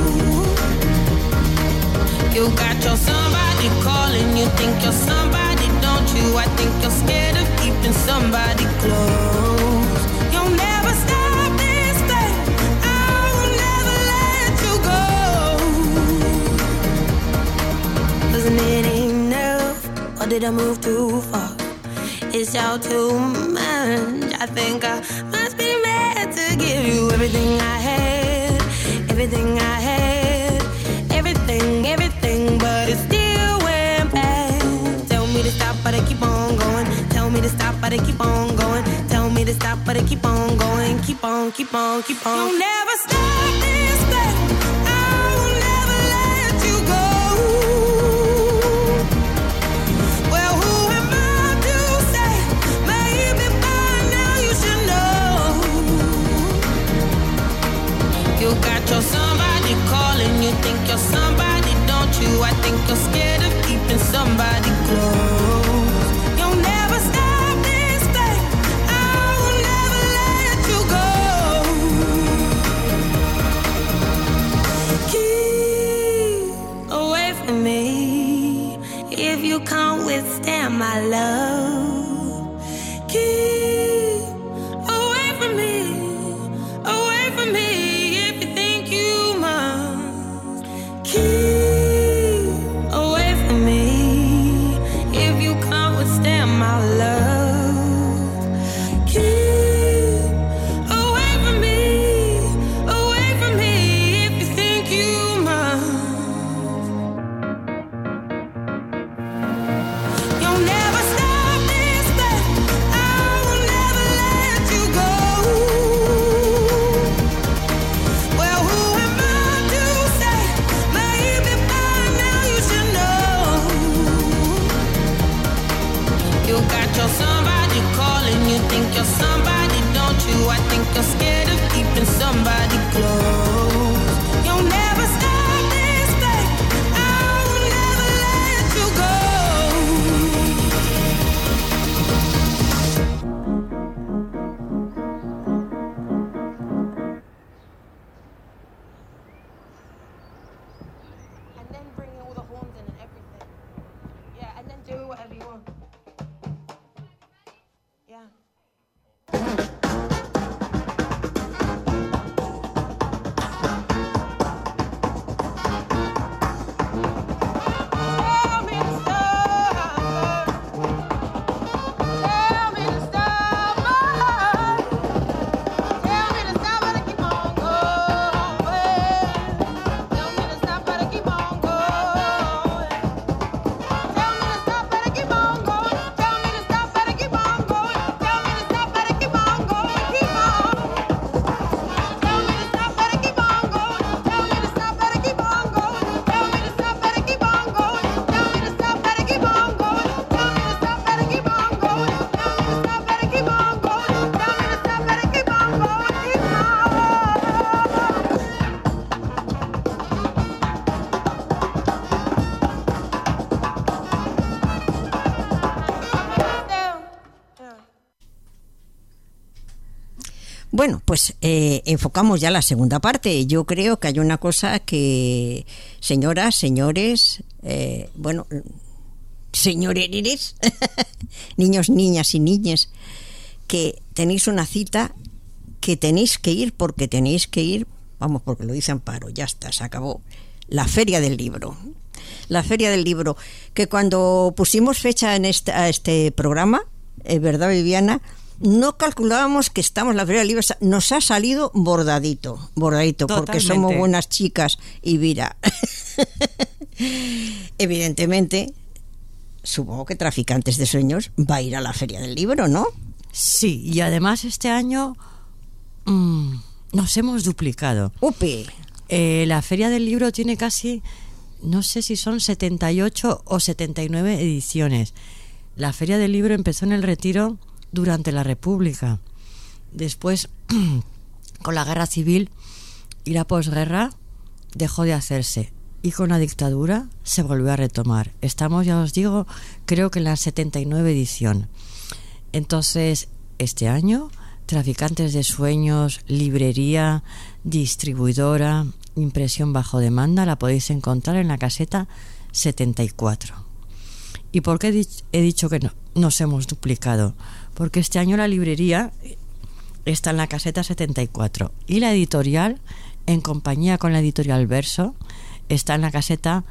You got your somebody calling. You think you're somebody, don't you? I think you're scared of keeping somebody close. You'll never stop this thing. I will never let you go. 'Cause it ain't enough, or did I move too far? It's all too much. I think I must be mad to give you everything I had. Everything I had. Everything, but it still went bad. Tell me to stop, but I keep on going. Tell me to stop, but I keep on going. Tell me to stop, but I keep on going. Keep on, keep on, keep on. You'll never stop this thing. I will never let you go. Well, who am I to say? Maybe by now you should know. You got your somebody calling. You think you're somebody, don't you? I think you're scared of keeping somebody close. You'll never stop this thing. I will never let you go. Keep away from me if you can't withstand my love. Keep away from me if you think you must. Keep away from me if you can't withstand my love. Keep away from me if you think you must. You'll never stop this thing. I will never let you go. Well, who am I to say? Maybe by now you should know. You got your somebody calling. You think you're somebody, don't you? I think you're scared of keeping somebody close. You'll never stop this thing. I will never let you go. And then bring all the horns in and everything. Yeah, and then do whatever you want. Yeah. Tell me to stop. Tell me to stop. Tell me to stop, but I keep on going. Tell me to stop, but I keep on going. Tell me to stop, but I keep on going. Tell me to stop, but I keep on going. Tell me to stop, but I keep on going. Keep on. Tell me to stop, but I keep on going. Tell me to stop, but I keep on going. Tell me to stop, but I keep on going. Tell me to stop, but I keep on going. Tell me to stop, but I keep on going. Tell me to stop, but I keep on going. Tell me to stop, but I keep on going. Keep on. Bueno, pues enfocamos ya la segunda parte. Yo creo que hay una cosa que, señoras, señores, bueno, señoreres, niños, niñas y niñas, que tenéis una cita, que tenéis que ir porque tenéis que ir, vamos, porque lo dice Amparo, ya está, se acabó. La Feria del Libro. La Feria del Libro, que cuando pusimos fecha a este programa, ¿verdad, Viviana? No calculábamos que estamos en la Feria del Libro, nos ha salido bordadito, porque Totalmente. somos buenas chicas y mira, evidentemente, supongo que Traficantes de Sueños va a ir a la Feria del Libro, ¿no? Sí, y además este año nos hemos duplicado. ¡Upe! La Feria del Libro tiene casi, no sé si son 78 o 79 ediciones. La Feria del Libro empezó en el Retiro durante la República. Después, con la Guerra Civil y la posguerra, dejó de hacerse. Y con la dictadura se volvió a retomar. Estamos, ya os digo, creo que en la 79 edición. Entonces, este año, Traficantes de Sueños, librería, distribuidora, impresión bajo demanda, la podéis encontrar en la caseta 74. ¿Y por qué he dicho que nos hemos duplicado? Porque este año la librería está en la caseta 74 y la editorial, en compañía con la editorial Verso, está en la caseta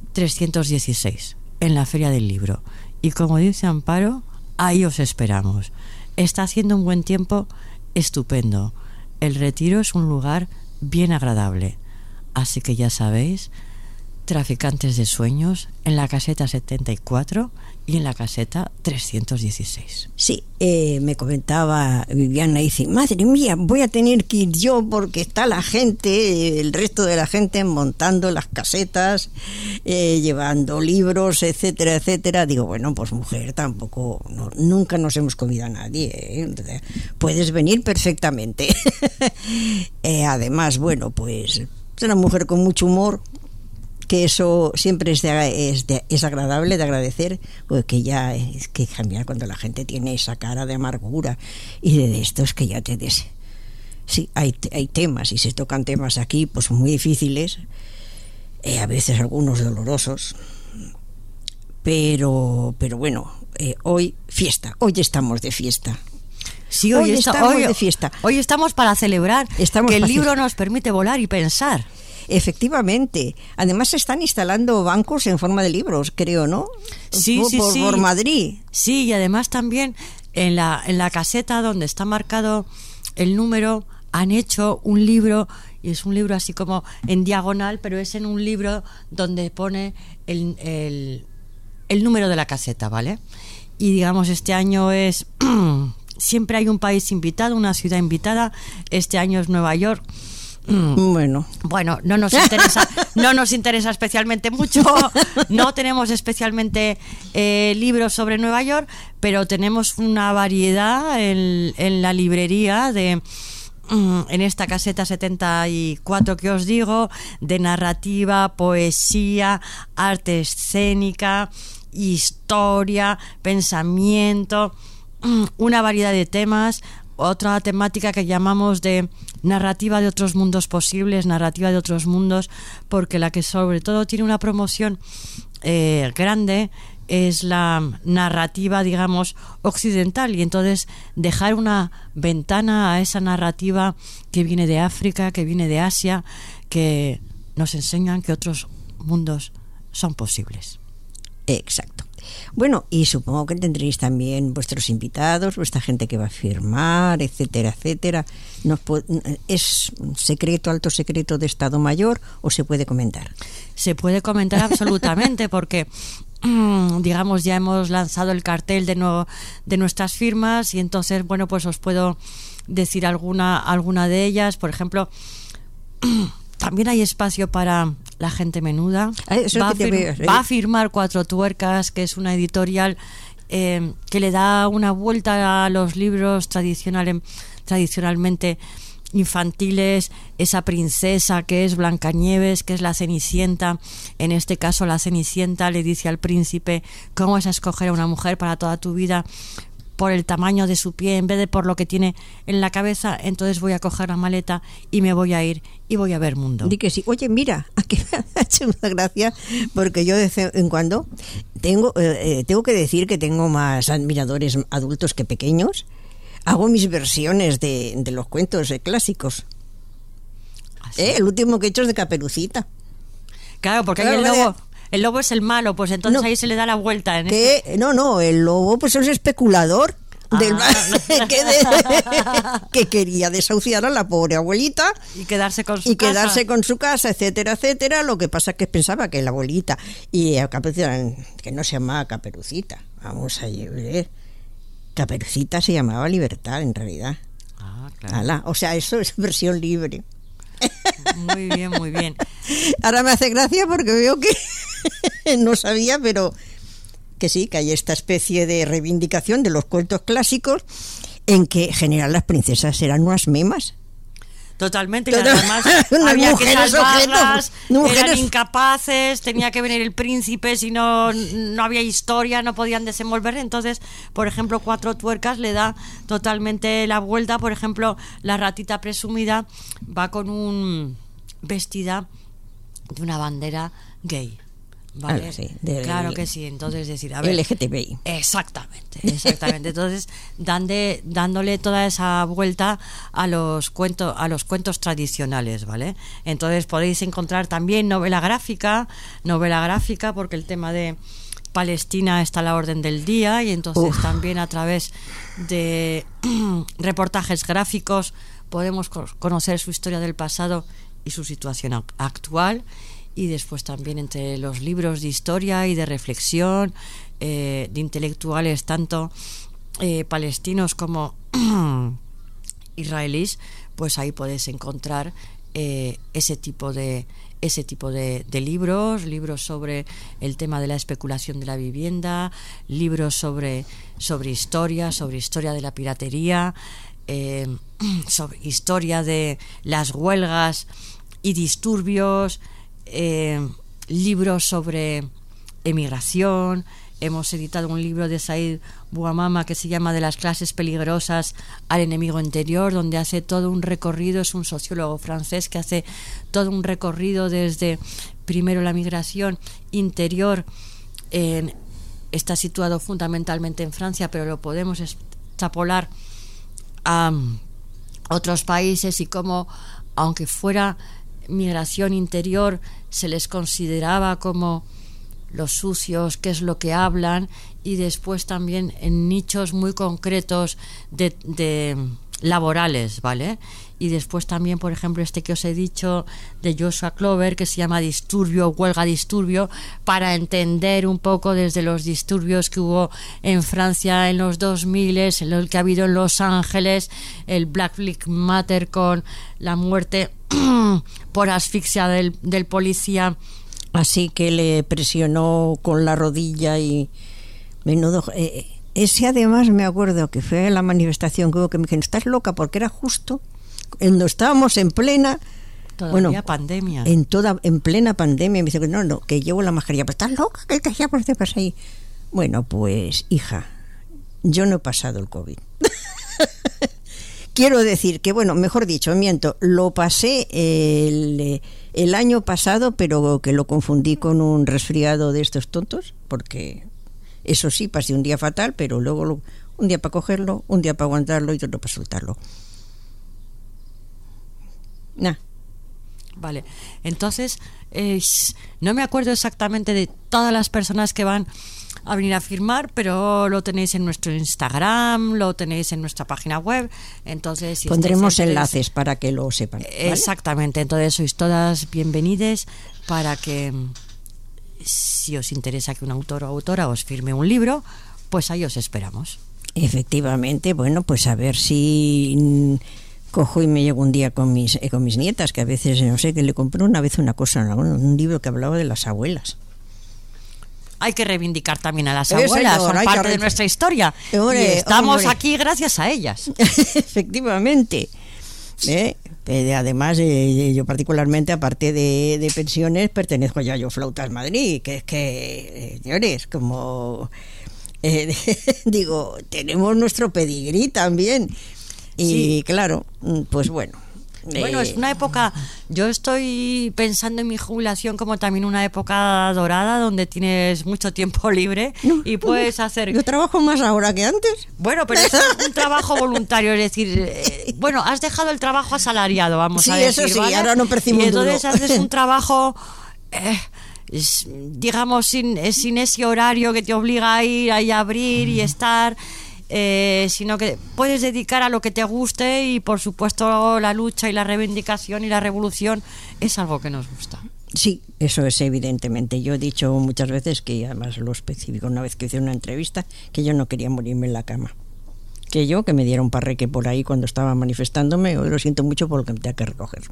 316, en la Feria del Libro. Y como dice Amparo, ahí os esperamos. Está haciendo un buen tiempo estupendo. El Retiro es un lugar bien agradable. Así que ya sabéis, Traficantes de Sueños en la caseta 74 y en la caseta 316. Sí, me comentaba Viviana, dice, madre mía, voy a tener que ir yo porque está la gente, el resto de la gente montando las casetas, llevando libros, etcétera, etcétera. Digo, bueno, pues mujer, tampoco, nunca nos hemos comido a nadie, ¿eh? Puedes venir perfectamente. Además, bueno, pues es una mujer con mucho humor, que eso siempre es agradable de agradecer, porque ya es que cambiar cuando la gente tiene esa cara de amargura y de esto es que ya te des. Sí, hay temas y se tocan temas aquí pues muy difíciles, a veces algunos dolorosos, pero bueno, hoy fiesta, hoy estamos de fiesta. Sí, hoy estamos de fiesta. Hoy estamos para celebrar que el libro nos permite volar y pensar. Efectivamente. Además se están instalando bancos en forma de libros, creo, ¿no? Sí, por Madrid. Sí, y además también en la caseta donde está marcado el número han hecho un libro, y es un libro así como en diagonal, pero es en un libro donde pone el número de la caseta, ¿vale? Y digamos, este año es... siempre hay un país invitado, una ciudad invitada. Este año es Nueva York. Bueno, no nos interesa especialmente mucho. No tenemos especialmente libros sobre Nueva York, pero tenemos una variedad en la librería en esta caseta 74 que os digo, de narrativa, poesía, arte escénica, historia, pensamiento, una variedad de temas. Otra temática que llamamos de narrativa de otros mundos posibles, narrativa de otros mundos, porque la que sobre todo tiene una promoción grande es la narrativa, digamos, occidental, y entonces dejar una ventana a esa narrativa que viene de África, que viene de Asia, que nos enseñan que otros mundos son posibles. Exacto. Bueno, y supongo que tendréis también vuestros invitados, vuestra gente que va a firmar, etcétera, etcétera. ¿Es secreto, alto secreto de Estado Mayor o se puede comentar? Se puede comentar absolutamente porque, digamos, ya hemos lanzado el cartel de nuestras firmas y entonces, bueno, pues os puedo decir alguna de ellas. Por ejemplo, también hay espacio para la gente menuda. Va a firmar Cuatro Tuercas, que es una editorial que le da una vuelta a los libros tradicionalmente infantiles, esa princesa que es Blancanieves, que es la Cenicienta. En este caso, la Cenicienta le dice al príncipe cómo vas a escoger a una mujer para toda tu vida por el tamaño de su pie en vez de por lo que tiene en la cabeza. Entonces voy a coger la maleta y me voy a ir y voy a ver mundo. Di que sí. Oye, mira, aquí me ha hecho una gracia porque yo de vez en cuando tengo que decir que tengo más admiradores adultos que pequeños. Hago mis versiones de los cuentos clásicos. ¿Ah, sí? El último que he hecho es de Caperucita. Claro, porque claro, hay el lobo es el malo, pues entonces No. ahí se le da la vuelta. En No, el lobo pues es especulador. Del, que quería desahuciar a la pobre abuelita y quedarse con su quedarse casa. con su casa, etcétera, etcétera. Lo que pasa es que pensaba que la abuelita y a Caperucita, que no se llamaba Caperucita, vamos a ver, Caperucita se llamaba Libertad en realidad. Claro. Ala, o sea, eso es versión libre. Muy bien, muy bien. Ahora me hace gracia porque veo que no sabía, pero que sí, que hay esta especie de reivindicación de los cuentos clásicos en que en general las princesas eran unas memas. Totalmente, y además había que salvarlas, eran incapaces, tenía que venir el príncipe, si no había historia, no podían desenvolver. Entonces, por ejemplo, Cuatro Tuercas le da totalmente la vuelta. Por ejemplo, la ratita presumida va con un vestida de una bandera gay. ¿Vale? Sí, claro que sí. Entonces, decir, a ver, LGTBI. Exactamente. Entonces, dándole toda esa vuelta a los cuentos tradicionales, ¿vale? Entonces podéis encontrar también novela gráfica, porque el tema de Palestina está a la orden del día, y entonces también a través de reportajes gráficos podemos conocer su historia del pasado y su situación actual. Y después también entre los libros de historia y de reflexión de intelectuales tanto palestinos como israelíes, pues ahí puedes encontrar ese tipo de libros sobre el tema de la especulación de la vivienda, libros sobre historia de la piratería, sobre historia de las huelgas y disturbios, libros sobre emigración. Hemos editado un libro de Said Bouamama que se llama De las clases peligrosas al enemigo interior, donde hace todo un recorrido, es un sociólogo francés que hace todo un recorrido desde primero la migración interior, está situado fundamentalmente en Francia, pero lo podemos extrapolar a otros países, y cómo, aunque fuera migración interior, se les consideraba como los sucios, qué es lo que hablan, y después también en nichos muy concretos de laborales, ¿vale? Y después también, por ejemplo, este que os he dicho de Joshua Clover, que se llama Disturbio, Huelga Disturbio, para entender un poco desde los disturbios que hubo en Francia en los 2000, el que ha habido en Los Ángeles, el Black Lives Matter con la muerte por asfixia del policía. Así que le presionó con la rodilla y menudo. Ese además me acuerdo que fue en la manifestación que hubo, que me dijeron, estás loca, porque era justo cuando estábamos en plena pandemia. En plena pandemia. Me dice, no, que llevo la mascarilla. Pero estás loca, ¿qué te pasa ahí? Bueno, pues hija, yo no he pasado el COVID. Quiero decir que, bueno, mejor dicho, miento, lo pasé el año pasado, pero que lo confundí con un resfriado de estos tontos, porque eso sí, pasé un día fatal, pero luego un día para cogerlo, un día para aguantarlo y otro para soltarlo. Nah. Vale, entonces no me acuerdo exactamente de todas las personas que van a venir a firmar, pero lo tenéis en nuestro Instagram, lo tenéis en nuestra página web. Entonces si pondremos enlaces para que lo sepan, ¿vale? Exactamente, entonces sois todas bienvenidas para que, si os interesa que un autor o autora os firme un libro, pues ahí os esperamos. Efectivamente, bueno, pues a ver si cojo y me llego un día con mis nietas, que a veces, no sé, que le compré una vez una cosa, un libro que hablaba de las abuelas. Hay que reivindicar también a las abuelas, señor, son parte de nuestra historia. Hombre, y estamos hombre. aquí gracias a ellas. Efectivamente. Además, yo particularmente, aparte de pensiones, pertenezco a Yayo Flautas Madrid, que es que, señores, como digo, tenemos nuestro pedigrí también. Y Sí. claro, pues bueno. Bueno, es una época, yo estoy pensando en mi jubilación como también una época dorada donde tienes mucho tiempo libre y puedes hacer... Yo trabajo más ahora que antes. Bueno, pero es un trabajo voluntario, es decir, bueno, has dejado el trabajo asalariado, vamos Sí, a decir, eso sí, ¿vale? ahora no percibo y un duro. entonces haces un trabajo digamos, sin ese horario que te obliga a ir a abrir y estar, sino que puedes dedicar a lo que te guste, y por supuesto la lucha y la reivindicación y la revolución es algo que nos gusta. Sí, eso es evidentemente. Yo he dicho muchas veces, que además lo especifico una vez que hice una entrevista, que yo no quería morirme en la cama. Que me diera un parreque por ahí cuando estaba manifestándome, hoy lo siento mucho por lo que me tenga que recoger.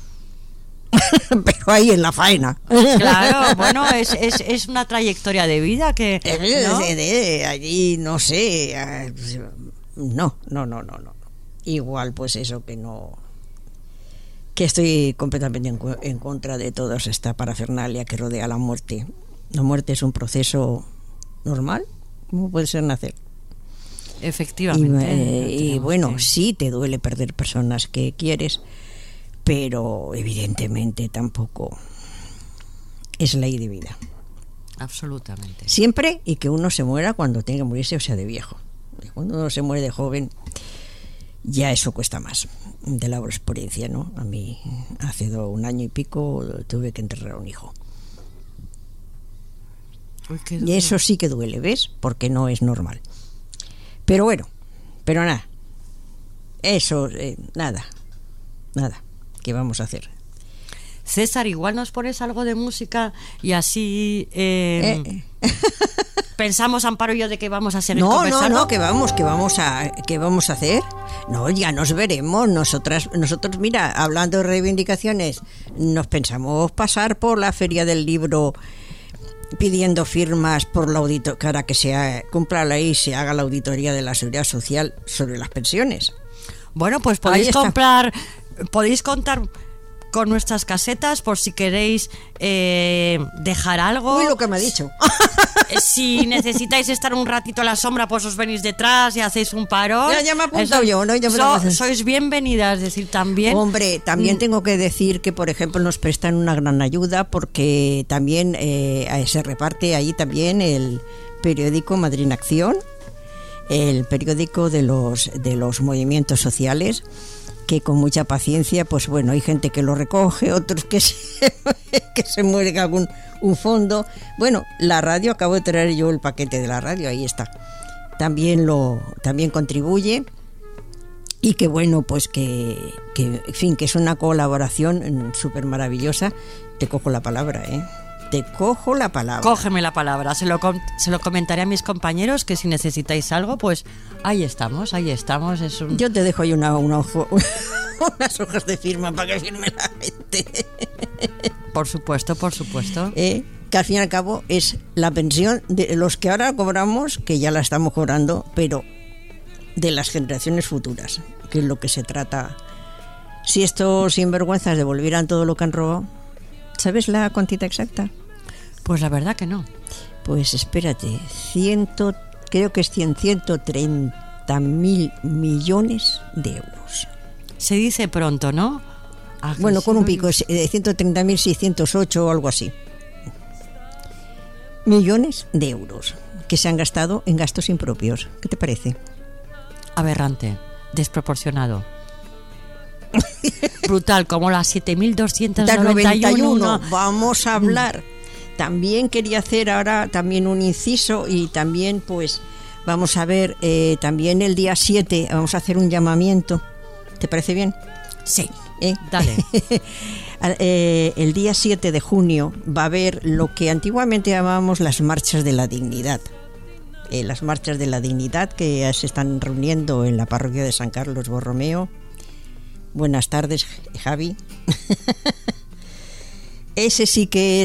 Pero ahí en la faena. Claro, bueno, es una trayectoria de vida que... ¿no? Allí, no sé, no. Igual, pues eso, que estoy completamente en contra de toda esta parafernalia que rodea la muerte. La muerte es un proceso normal, como puede ser nacer. Efectivamente. Y bueno, sí te duele perder personas que quieres, pero evidentemente tampoco es ley de vida. Absolutamente. Siempre y que uno se muera cuando tenga que morirse, o sea, de viejo. Cuando uno se muere de joven, ya eso cuesta más, de la experiencia, ¿no? A mí hace 1 año y pico tuve que enterrar a un hijo. Uy, y eso sí que duele, ¿ves? Porque no es normal. Pero bueno, nada. Eso, nada. ¿Qué vamos a hacer? César, igual nos pones algo de música y así pensamos, Amparo y yo, de que vamos a seguir conversando. No, ¿qué vamos a hacer? No, ya nos veremos. Nosotros, mira, hablando de reivindicaciones, nos pensamos pasar por la Feria del Libro pidiendo firmas por la para que se cumpla la ley y se haga la auditoría de la Seguridad Social sobre las pensiones. Bueno, pues podéis contar con nuestras casetas por si queréis dejar algo. Uy, lo que me ha dicho. Si necesitáis estar un ratito a la sombra, pues os venís detrás y hacéis un parón. Ya me he apuntado yo, ¿no? Sois bienvenidas, es decir, también. Hombre, también tengo que decir que, por ejemplo, nos prestan una gran ayuda porque también se reparte ahí también el periódico Madrid en Acción, el periódico de los movimientos sociales, que con mucha paciencia, pues bueno, hay gente que lo recoge, otros que se muere algún un fondo. Bueno, la radio, acabo de traer yo el paquete de la radio, ahí está. También contribuye, y que bueno, pues que en fin, que es una colaboración súper maravillosa. Te cojo la palabra, Te cojo la palabra. Cógeme la palabra. Se lo comentaré a mis compañeros, que si necesitáis algo, pues ahí estamos. Yo te dejo ahí unas hojas de firma para que firme la gente. Por supuesto. Que al fin y al cabo es la pensión de los que ahora cobramos, que ya la estamos cobrando, pero de las generaciones futuras, que es lo que se trata. Si estos sinvergüenzas devolvieran todo lo que han robado, ¿sabes la cuantita exacta? Pues la verdad que no. Pues espérate, creo que es 130.000 millones de euros. Se dice pronto, ¿no? Bueno, con un pico, 130.608 o algo así. Millones de euros que se han gastado en gastos impropios. ¿Qué te parece? Aberrante, desproporcionado. Brutal, como las 7.291. Vamos a hablar. También quería hacer ahora también un inciso, y también pues vamos a ver, también el día 7 vamos a hacer un llamamiento. ¿Te parece bien? Sí, dale. El día 7 de junio va a haber lo que antiguamente llamábamos las marchas de la dignidad. Las marchas de la dignidad que se están reuniendo en la parroquia de San Carlos Borromeo. Buenas tardes, Javi. Ese sí que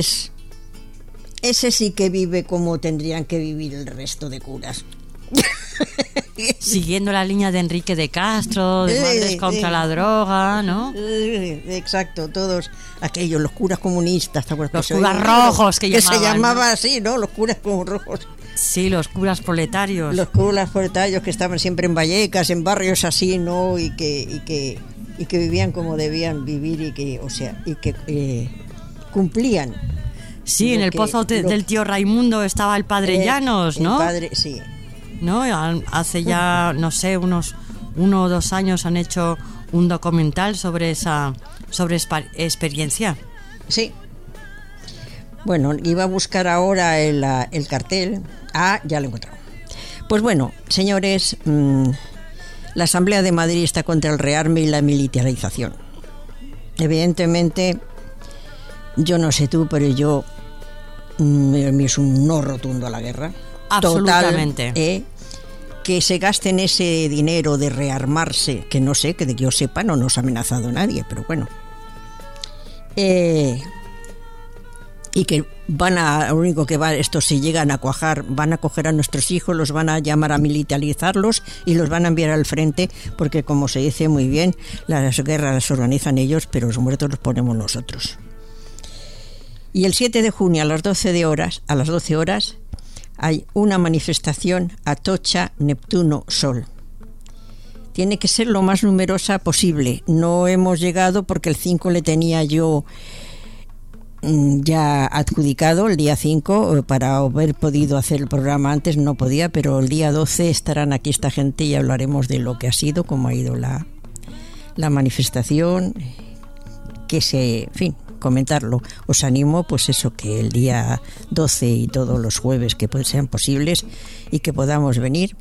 vive como tendrían que vivir el resto de curas. Siguiendo la línea de Enrique de Castro, de Madres contra la droga, ¿no? Exacto, todos aquellos, los curas comunistas, ¿te acuerdas? Los curas rojos que llamaban, se llamaba, ¿no? Así, ¿no? Los curas como rojos. Sí, los curas proletarios. Los curas proletarios que estaban siempre en Vallecas, en barrios así, ¿no? Y que vivían como debían vivir, y que cumplían. Sí, en el pozo del tío Raimundo estaba el padre Llanos, ¿no? El padre, sí. ¿No? Hace ya, no sé, unos 1 o 2 años han hecho un documental sobre experiencia. Sí. Bueno, iba a buscar ahora el cartel. Ah, ya lo he encontrado. Pues bueno, señores, la Asamblea de Madrid está contra el rearme y la militarización. Evidentemente, yo no sé tú, pero yo me es un no rotundo a la guerra. Absolutamente. Total, que se gasten ese dinero de rearmarse, que no sé, que de que yo sepa no nos ha amenazado nadie, pero bueno. Y que lo único que va, estos si llegan a cuajar, van a coger a nuestros hijos, los van a llamar a militarizarlos y los van a enviar al frente, porque como se dice muy bien, las guerras las organizan ellos, pero los muertos los ponemos nosotros. Y el 7 de junio a las 12 horas hay una manifestación Atocha, Neptuno, Sol. Tiene que ser lo más numerosa posible. No hemos llegado porque el 5 le tenía yo ya adjudicado, el día 5, para haber podido hacer el programa antes no podía, pero el día 12 estarán aquí esta gente y hablaremos de lo que ha sido, cómo ha ido la manifestación, en fin, comentarlo. Os animo, pues eso, que el día 12 y todos los jueves que sean posibles y que podamos venir,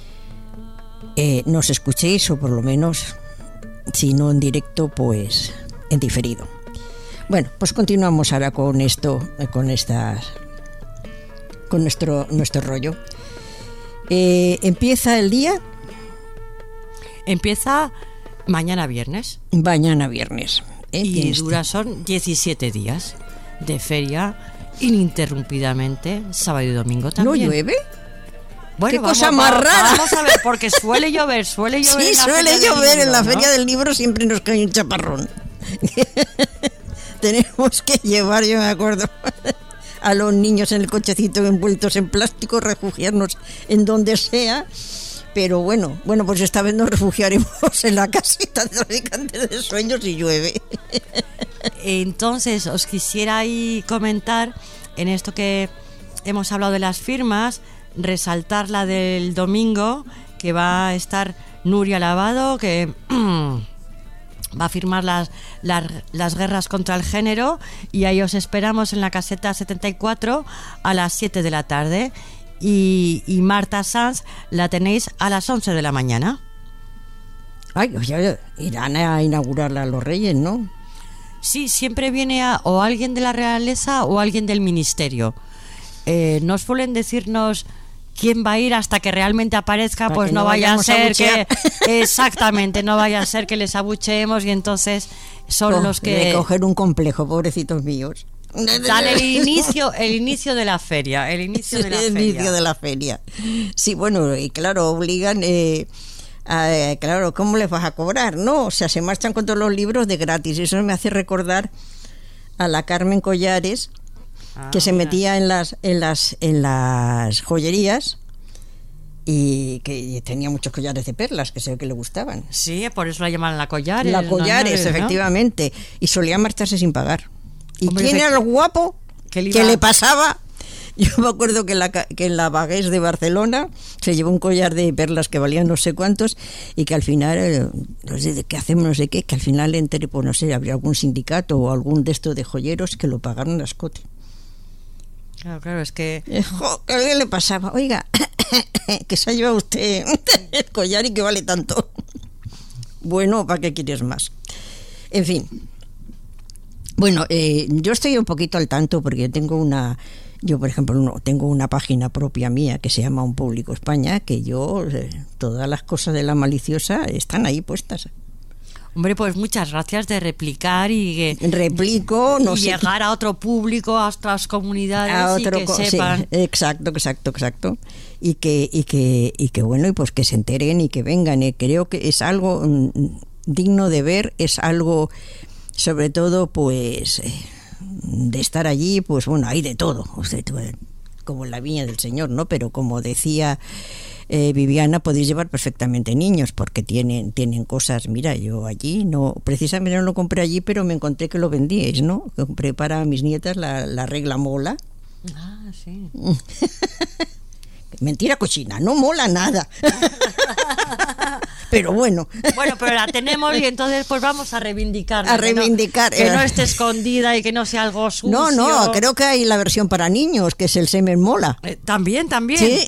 nos escuchéis, o por lo menos, si no en directo, pues en diferido. Bueno, pues continuamos ahora con esto, con nuestro rollo. ¿Empieza el día? Empieza mañana viernes. Mañana viernes. Y son 17 días de feria ininterrumpidamente, sábado y domingo también. ¿No llueve? Bueno, ¡qué cosa más rara! Vamos a ver, porque suele llover. Sí, suele llover en la Feria del Libro, siempre nos cae un chaparrón. Tenemos que llevar, yo me acuerdo, a los niños en el cochecito envueltos en plástico, refugiarnos en donde sea. Pero bueno, pues esta vez nos refugiaremos en la casita de Traficantes de Sueños y llueve. Entonces, os quisiera ahí comentar, en esto que hemos hablado de las firmas, resaltar la del domingo, que va a estar Nuria Lavado, que va a firmar las guerras contra el género, y ahí os esperamos en la caseta 74 a las 7 de la tarde. Y Marta Sanz la tenéis a las 11 de la mañana. Ay, ya irán a inaugurarla los Reyes, ¿no? Sí, siempre viene o alguien de la realeza o alguien del ministerio. No suelen decirnos quién va a ir hasta que realmente aparezca, pues no vaya a ser que exactamente, no vaya a ser que les abucheemos y entonces son los que de coger un complejo, pobrecitos míos. Dan el inicio de la feria, el inicio de la feria. Sí, bueno, y claro, obligan claro, ¿cómo les vas a cobrar? No, o sea, se marchan con todos los libros de gratis. Eso me hace recordar a la Carmen Collares, que se metía en las joyerías y que tenía muchos collares de perlas que sé que le gustaban. Sí, por eso la llaman la Collares. La Collares, ¿no? Efectivamente. Y solía marcharse sin pagar. ¿Y hombre, quién era el guapo que le pasaba? Yo me acuerdo que en la Bagués de Barcelona se llevó un collar de perlas que valían no sé cuántos, y que al final, no sé de qué hacemos, no sé qué, que al final le enteré, pues no sé, habría algún sindicato o algún de estos de joyeros que lo pagaron a escote. Claro, es que... ¿Qué le pasaba? Oiga, que se ha llevado usted el collar y que vale tanto. Bueno, ¿para qué quieres más? En fin. Bueno, yo estoy un poquito al tanto porque yo por ejemplo tengo una página propia mía que se llama Un Público España, que yo todas las cosas de la maliciosa están ahí puestas. Hombre, pues muchas gracias de replicar y llegar a otro público, a otras comunidades, y que sepan. Sí, exacto. Y que bueno, y pues que se enteren y que vengan. Creo que es algo digno de ver, es algo sobre todo pues de estar allí, pues bueno, hay de todo, o sea, como en la viña del Señor, ¿no? Pero como decía Viviana, podéis llevar perfectamente niños porque tienen cosas. Mira, yo allí precisamente no lo compré allí, pero me encontré que lo vendíais, ¿no? Compré para mis nietas la regla mola. Ah, sí. Mentira cochina, no mola nada. Pero bueno. Bueno, pero la tenemos y entonces pues vamos a reivindicarla. A reivindicar. Que no esté escondida y que no sea algo sucio. No, creo que hay la versión para niños, que es el semen mola. También. Sí.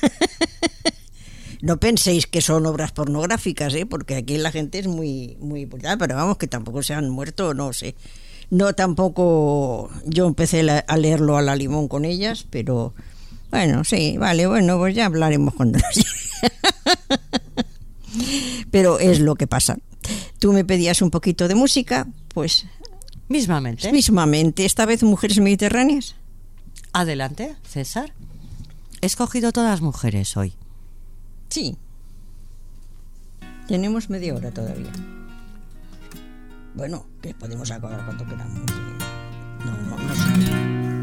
No penséis que son obras pornográficas, porque aquí la gente es muy pero vamos, que tampoco se han muerto, no sé. No, tampoco yo empecé a leerlo a la limón con ellas, pero bueno, sí, vale, bueno, pues ya hablaremos cuando nos llegue. Pero es lo que pasa. Tú me pedías un poquito de música, pues mismamente, esta vez Mujeres Mediterráneas. Adelante, César. He escogido todas mujeres hoy. Sí. Tenemos media hora todavía. Bueno, que podemos acabar cuando queramos. No sé.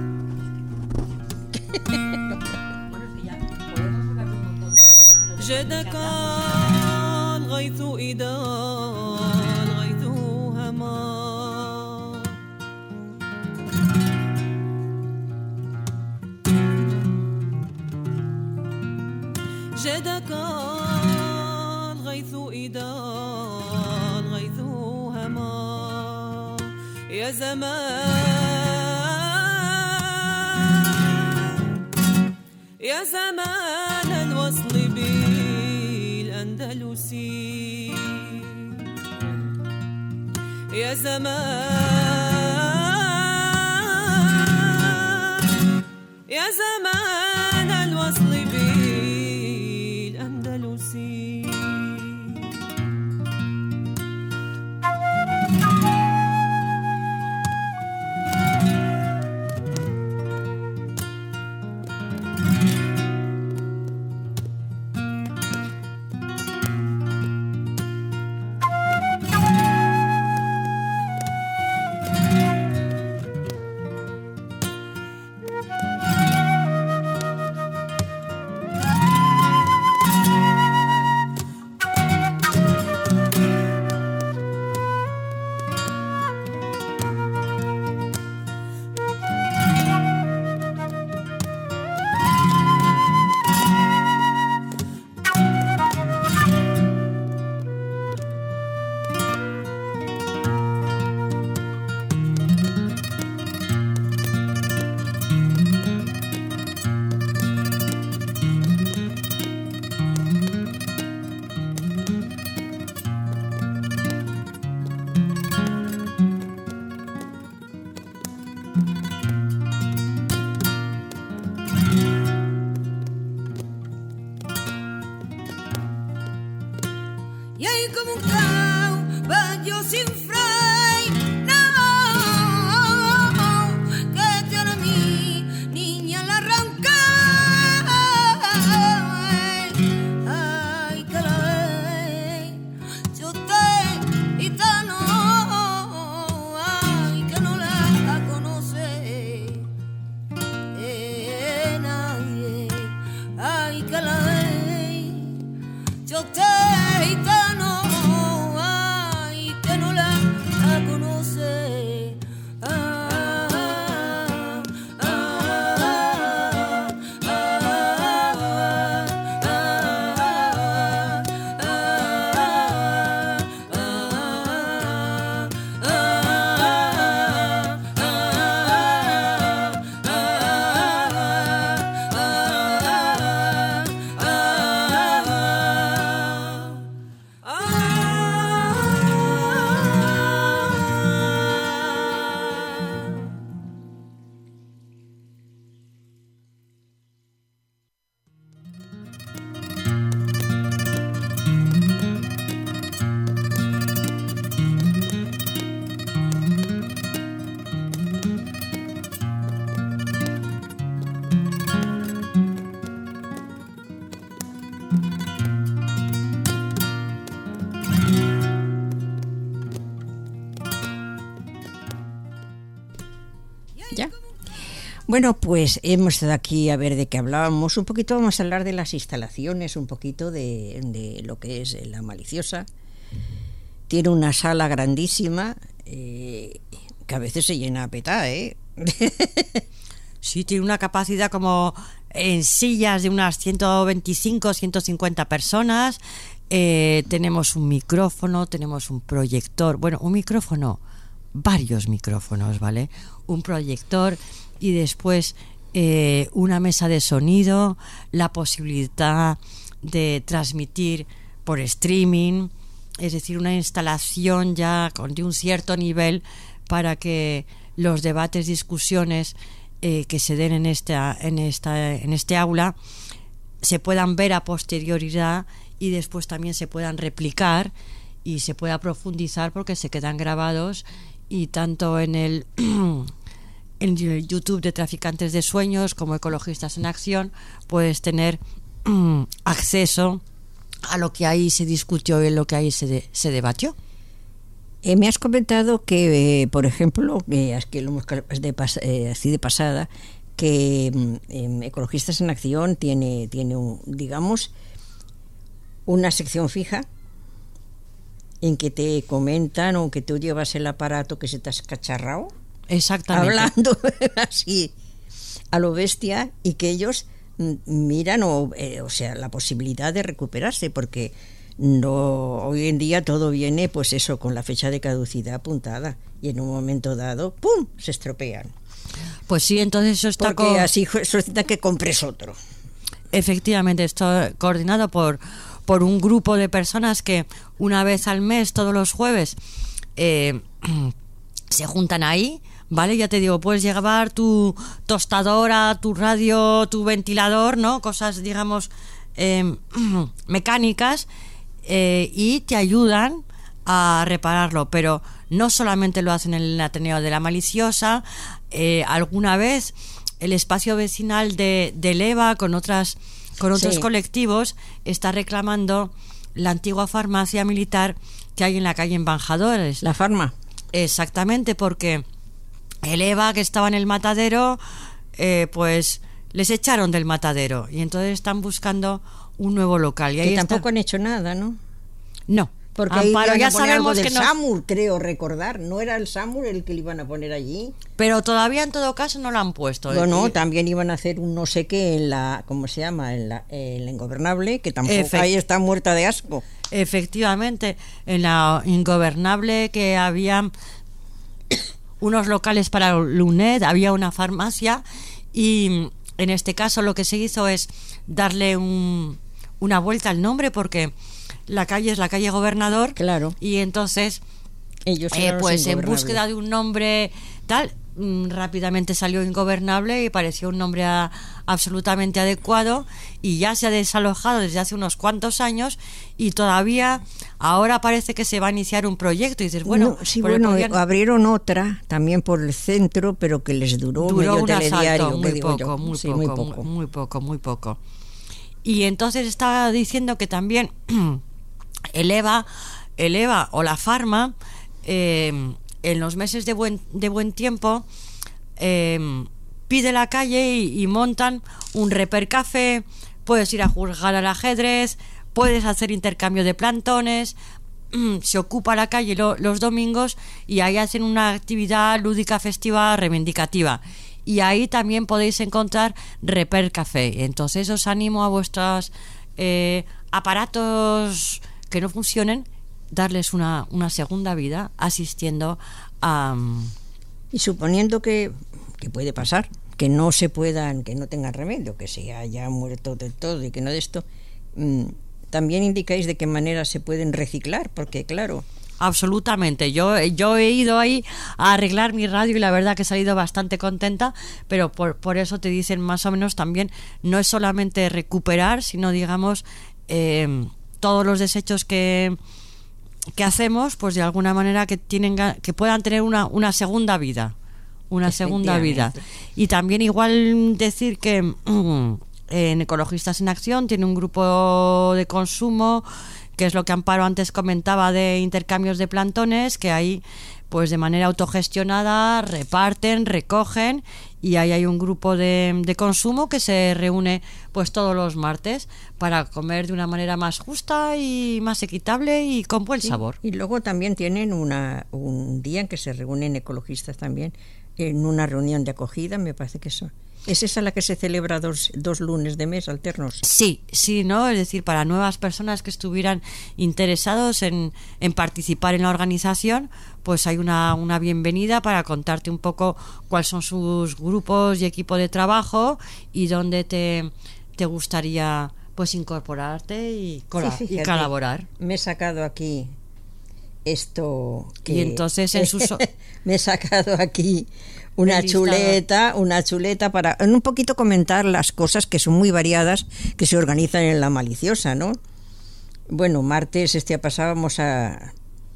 جدك الغيث إذا الغيث هما جدك الغيث إذا الغيث هما يا زمان الوصل بالأندلسي يا زمان الوصل بالأندلسي Y hay como un caballo sin freno que tiene mi niña la arranca. Ay, que la ve, yo te gitano, ay, que no la conoce nadie. Ay, que la ve, yo te gitano, ay, que no la conoce. Ya. Bueno, pues hemos estado aquí a ver de qué hablábamos. Un poquito vamos a hablar de las instalaciones, un poquito de lo que es La Maliciosa. Tiene una sala grandísima que a veces se llena a petá, ¿eh? Sí, tiene una capacidad como en sillas de unas 125, 150 personas. tenemos un micrófono, tenemos un proyector, bueno, un micrófono, varios micrófonos, ¿vale? Un proyector y después una mesa de sonido, la posibilidad de transmitir por streaming, es decir, una instalación ya de un cierto nivel para que los debates, discusiones que se den en este aula se puedan ver a posterioridad y después también se puedan replicar y se pueda profundizar porque se quedan grabados, y tanto en el en el YouTube de Traficantes de Sueños como Ecologistas en Acción puedes tener acceso a lo que ahí se discutió y lo que ahí se debatió. Me has comentado que, por ejemplo, es que lo hemos así de pasada, que Ecologistas en Acción tiene digamos, una sección fija en que te comentan o que tú llevas el aparato que se te has cacharrado. Exactamente. Hablando así a lo bestia, y que ellos miran o sea, la posibilidad de recuperarse, porque no, hoy en día todo viene pues eso, con la fecha de caducidad apuntada, y en un momento dado ¡pum!, se estropean. Pues sí, entonces eso está porque así solicita que compres otro. Efectivamente, está coordinado por un grupo de personas que una vez al mes, todos los jueves, se juntan ahí, ¿vale? Ya te digo, puedes llevar tu tostadora, tu radio, tu ventilador, ¿no? Cosas, digamos, mecánicas, y te ayudan a repararlo, pero no solamente lo hacen en el Ateneo de la Maliciosa. Alguna vez el espacio vecinal de Leva con otros Sí. colectivos está reclamando la antigua farmacia militar que hay en la calle Embajadores. La farma. Exactamente, porque el EVA que estaba en el matadero, pues les echaron del matadero y entonces están buscando un nuevo local. Y ahí Que está. tampoco han hecho nada, ¿no? No, Porque Amparo, ahí ya iban a poner algo sabemos del que no, SAMUR, creo recordar. ¿No era el SAMUR el que le iban a poner allí? pero todavía en todo caso no lo han puesto. No, también iban a hacer un no sé qué en la, ¿cómo se llama? En la Ingobernable, que tampoco ahí está muerta de asco. Efectivamente, en la Ingobernable, que había unos locales para LUNED, había una farmacia, y en este caso lo que se hizo es darle una vuelta al nombre, porque la calle es la calle Gobernador. Claro. Y entonces Ellos eran los pues en Ingobernables. búsqueda de un nombre tal, rápidamente salió Ingobernable y pareció un nombre absolutamente adecuado, y ya se ha desalojado desde hace unos cuantos años, y todavía ahora parece que se va a iniciar un proyecto y dices, bueno, No, sí, pues le bueno, podrían- abrieron otra también por el centro, pero que les duró medio un telediario, asalto, que digo yo. muy Sí, poco, muy poco. Y entonces estaba diciendo que también el EVA o la Farma, en los meses de buen tiempo, pide la calle y montan un reper café. Puedes ir a jugar al ajedrez, puedes hacer intercambio de plantones. Se ocupa la calle los domingos y ahí hacen una actividad lúdica, festiva, reivindicativa. Y ahí también podéis encontrar Reper Café. Entonces os animo a vuestros aparatos que no funcionen, darles una segunda vida asistiendo a... Y suponiendo que puede pasar, que no se puedan, que no tengan remedio, que se haya muerto del todo y que no de esto, también indicáis de qué manera se pueden reciclar, porque claro... Absolutamente, yo he ido ahí a arreglar mi radio y la verdad que he salido bastante contenta, pero por eso te dicen más o menos también, no es solamente recuperar, sino digamos todos los desechos que hacemos, pues de alguna manera que puedan tener una segunda vida, y también igual decir que en Ecologistas en Acción tiene un grupo de consumo, que es lo que Amparo antes comentaba de intercambios de plantones, que ahí pues de manera autogestionada reparten, recogen, y ahí hay un grupo de consumo que se reúne pues todos los martes para comer de una manera más justa y más equitable y con buen sabor. Y luego también tienen un día en que se reúnen ecologistas también, en una reunión de acogida, me parece que eso. ¿Es esa la que se celebra dos lunes de mes alternos? Sí, sí, ¿no? Es decir, para nuevas personas que estuvieran interesados en participar en la organización, pues hay una bienvenida para contarte un poco cuáles son sus grupos y equipo de trabajo y dónde te gustaría pues incorporarte y fíjate, colaborar. Me he sacado aquí esto que Y entonces en sus... me he sacado aquí una chuleta para un poquito comentar las cosas que son muy variadas que se organizan en La Maliciosa, ¿no? Bueno, martes pasado vamos a...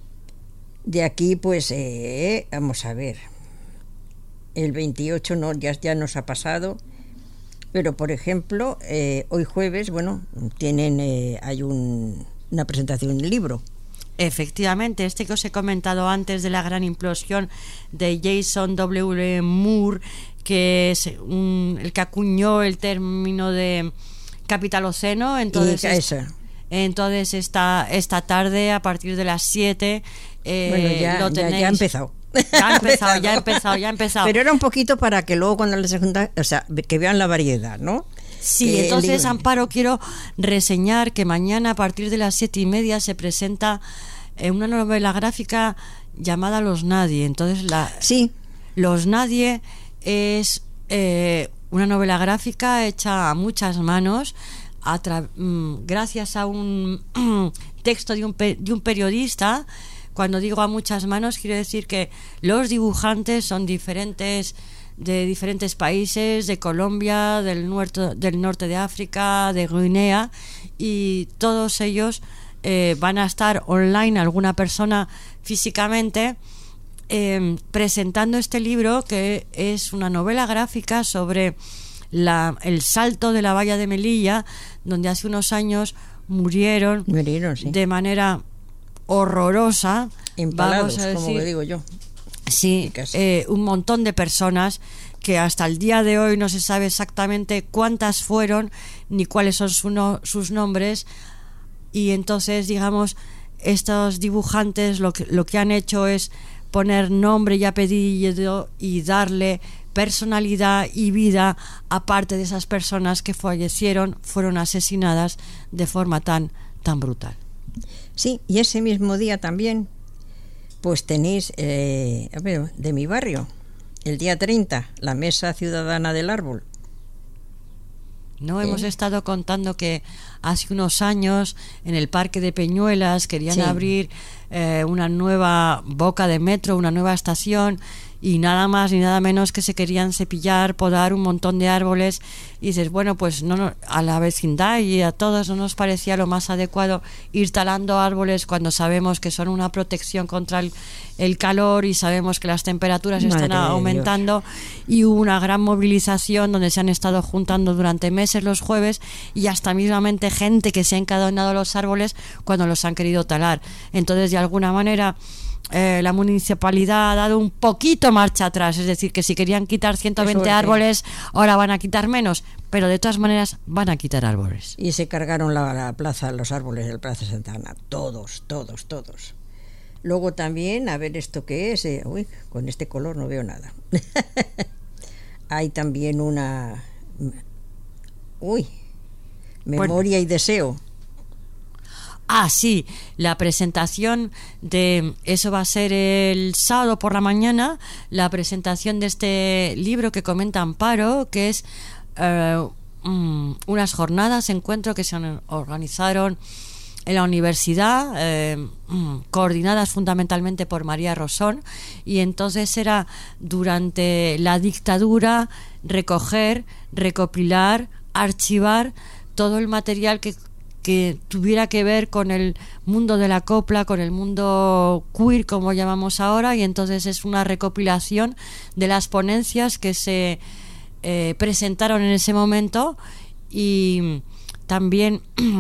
De aquí, pues, vamos a ver. El 28 no, ya nos ha pasado. Pero, por ejemplo, hoy jueves, bueno, hay una presentación del libro. Efectivamente, que os he comentado antes de la gran implosión de Jason W. Moore, que es el que acuñó el término de capitaloceno. Entonces esta tarde, a partir de las 7, bueno, lo tenéis. Ya ha empezado. Ya ha empezado. Pero era un poquito para que luego cuando les junta, o sea, que vean la variedad, ¿no? Sí, entonces, Amparo, quiero reseñar que mañana a partir de las 7:30 se presenta una novela gráfica llamada Los Nadie. Entonces, Los Nadie es una novela gráfica hecha a muchas manos gracias a un texto de un periodista. Cuando digo a muchas manos, quiero decir que los dibujantes son diferentes, de diferentes países, de Colombia, del norte de África, de Guinea, y todos ellos van a estar online, alguna persona físicamente, presentando este libro, que es una novela gráfica sobre el salto de la valla de Melilla, donde hace unos años murieron sí, de manera horrorosa, empalados, vamos a decir, como le digo yo. Sí, un montón de personas que hasta el día de hoy no se sabe exactamente cuántas fueron ni cuáles son sus nombres. Y entonces, digamos, estos dibujantes lo que han hecho es poner nombre y apellido y darle personalidad y vida a parte de esas personas que fueron asesinadas de forma tan brutal. Sí, y ese mismo día también, pues tenéis, de mi barrio, el día 30, la Mesa Ciudadana del Árbol. No, hemos estado contando que hace unos años en el Parque de Peñuelas querían abrir una nueva boca de metro, una nueva estación, y nada más ni nada menos que se querían cepillar, podar un montón de árboles, y dices, bueno, pues no, a la vecindad y a todos no nos parecía lo más adecuado ir talando árboles cuando sabemos que son una protección contra el calor, y sabemos que las temperaturas están aumentando. Y hubo una gran movilización donde se han estado juntando durante meses los jueves, y hasta mismamente gente que se ha encadenado los árboles cuando los han querido talar. Entonces, de alguna manera, la municipalidad ha dado un poquito marcha atrás, es decir, que si querían quitar 120 árboles, ahora van a quitar menos, pero de todas maneras van a quitar árboles. Y se cargaron la plaza, los árboles del Plaza Santa Ana, todos. Luego también, a ver esto que es, con este color no veo nada. Hay también una... memoria y deseo. Ah, sí, la presentación de... Eso va a ser el sábado por la mañana, la presentación de este libro que comenta Amparo, que es unas jornadas, encuentro que se organizaron en la universidad, coordinadas fundamentalmente por María Rosón, y entonces era durante la dictadura recoger, recopilar, archivar todo el material que tuviera que ver con el mundo de la copla, con el mundo queer, como llamamos ahora, y entonces es una recopilación de las ponencias que se presentaron en ese momento, y también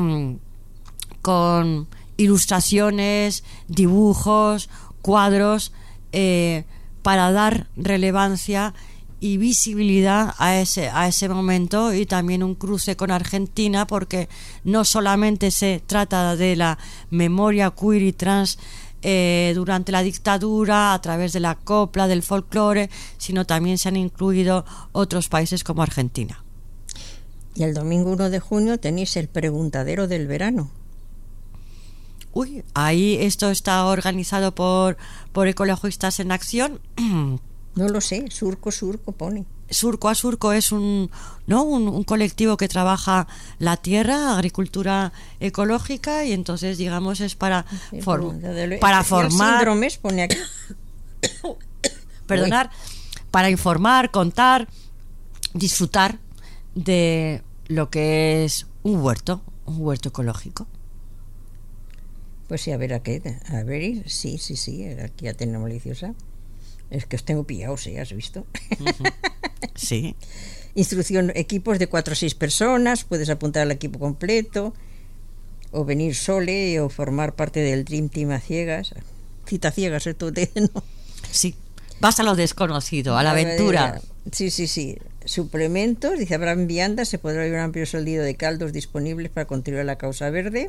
con ilustraciones, dibujos, cuadros, para dar relevancia y visibilidad a ese momento, y también un cruce con Argentina, porque no solamente se trata de la memoria queer y trans durante la dictadura a través de la copla, del folclore, sino también se han incluido otros países como Argentina. Y el domingo 1 de junio tenéis el preguntadero del verano. Uy, ahí esto está organizado por Ecologistas en Acción. No lo sé, Surco pone. Surco a Surco es un colectivo que trabaja la tierra, agricultura ecológica, y entonces, digamos, es para formar, síndromes pone aquí. perdonar, para informar, contar, disfrutar de lo que es un huerto ecológico. Pues sí, a ver, sí, aquí ya tenemos maliciosa. Es que os tengo pillados, ¿eh? ¿Has visto? Sí. Instrucción, equipos de 4 o 6 personas, puedes apuntar al equipo completo, o venir sole, o formar parte del Dream Team a ciegas. Cita ciegas, esto ¿no? Sí, vas a lo desconocido, a la aventura. Sí. Suplementos, dice, habrá viandas, se podrá ver un amplio soldido de caldos disponibles para contribuir a la causa verde.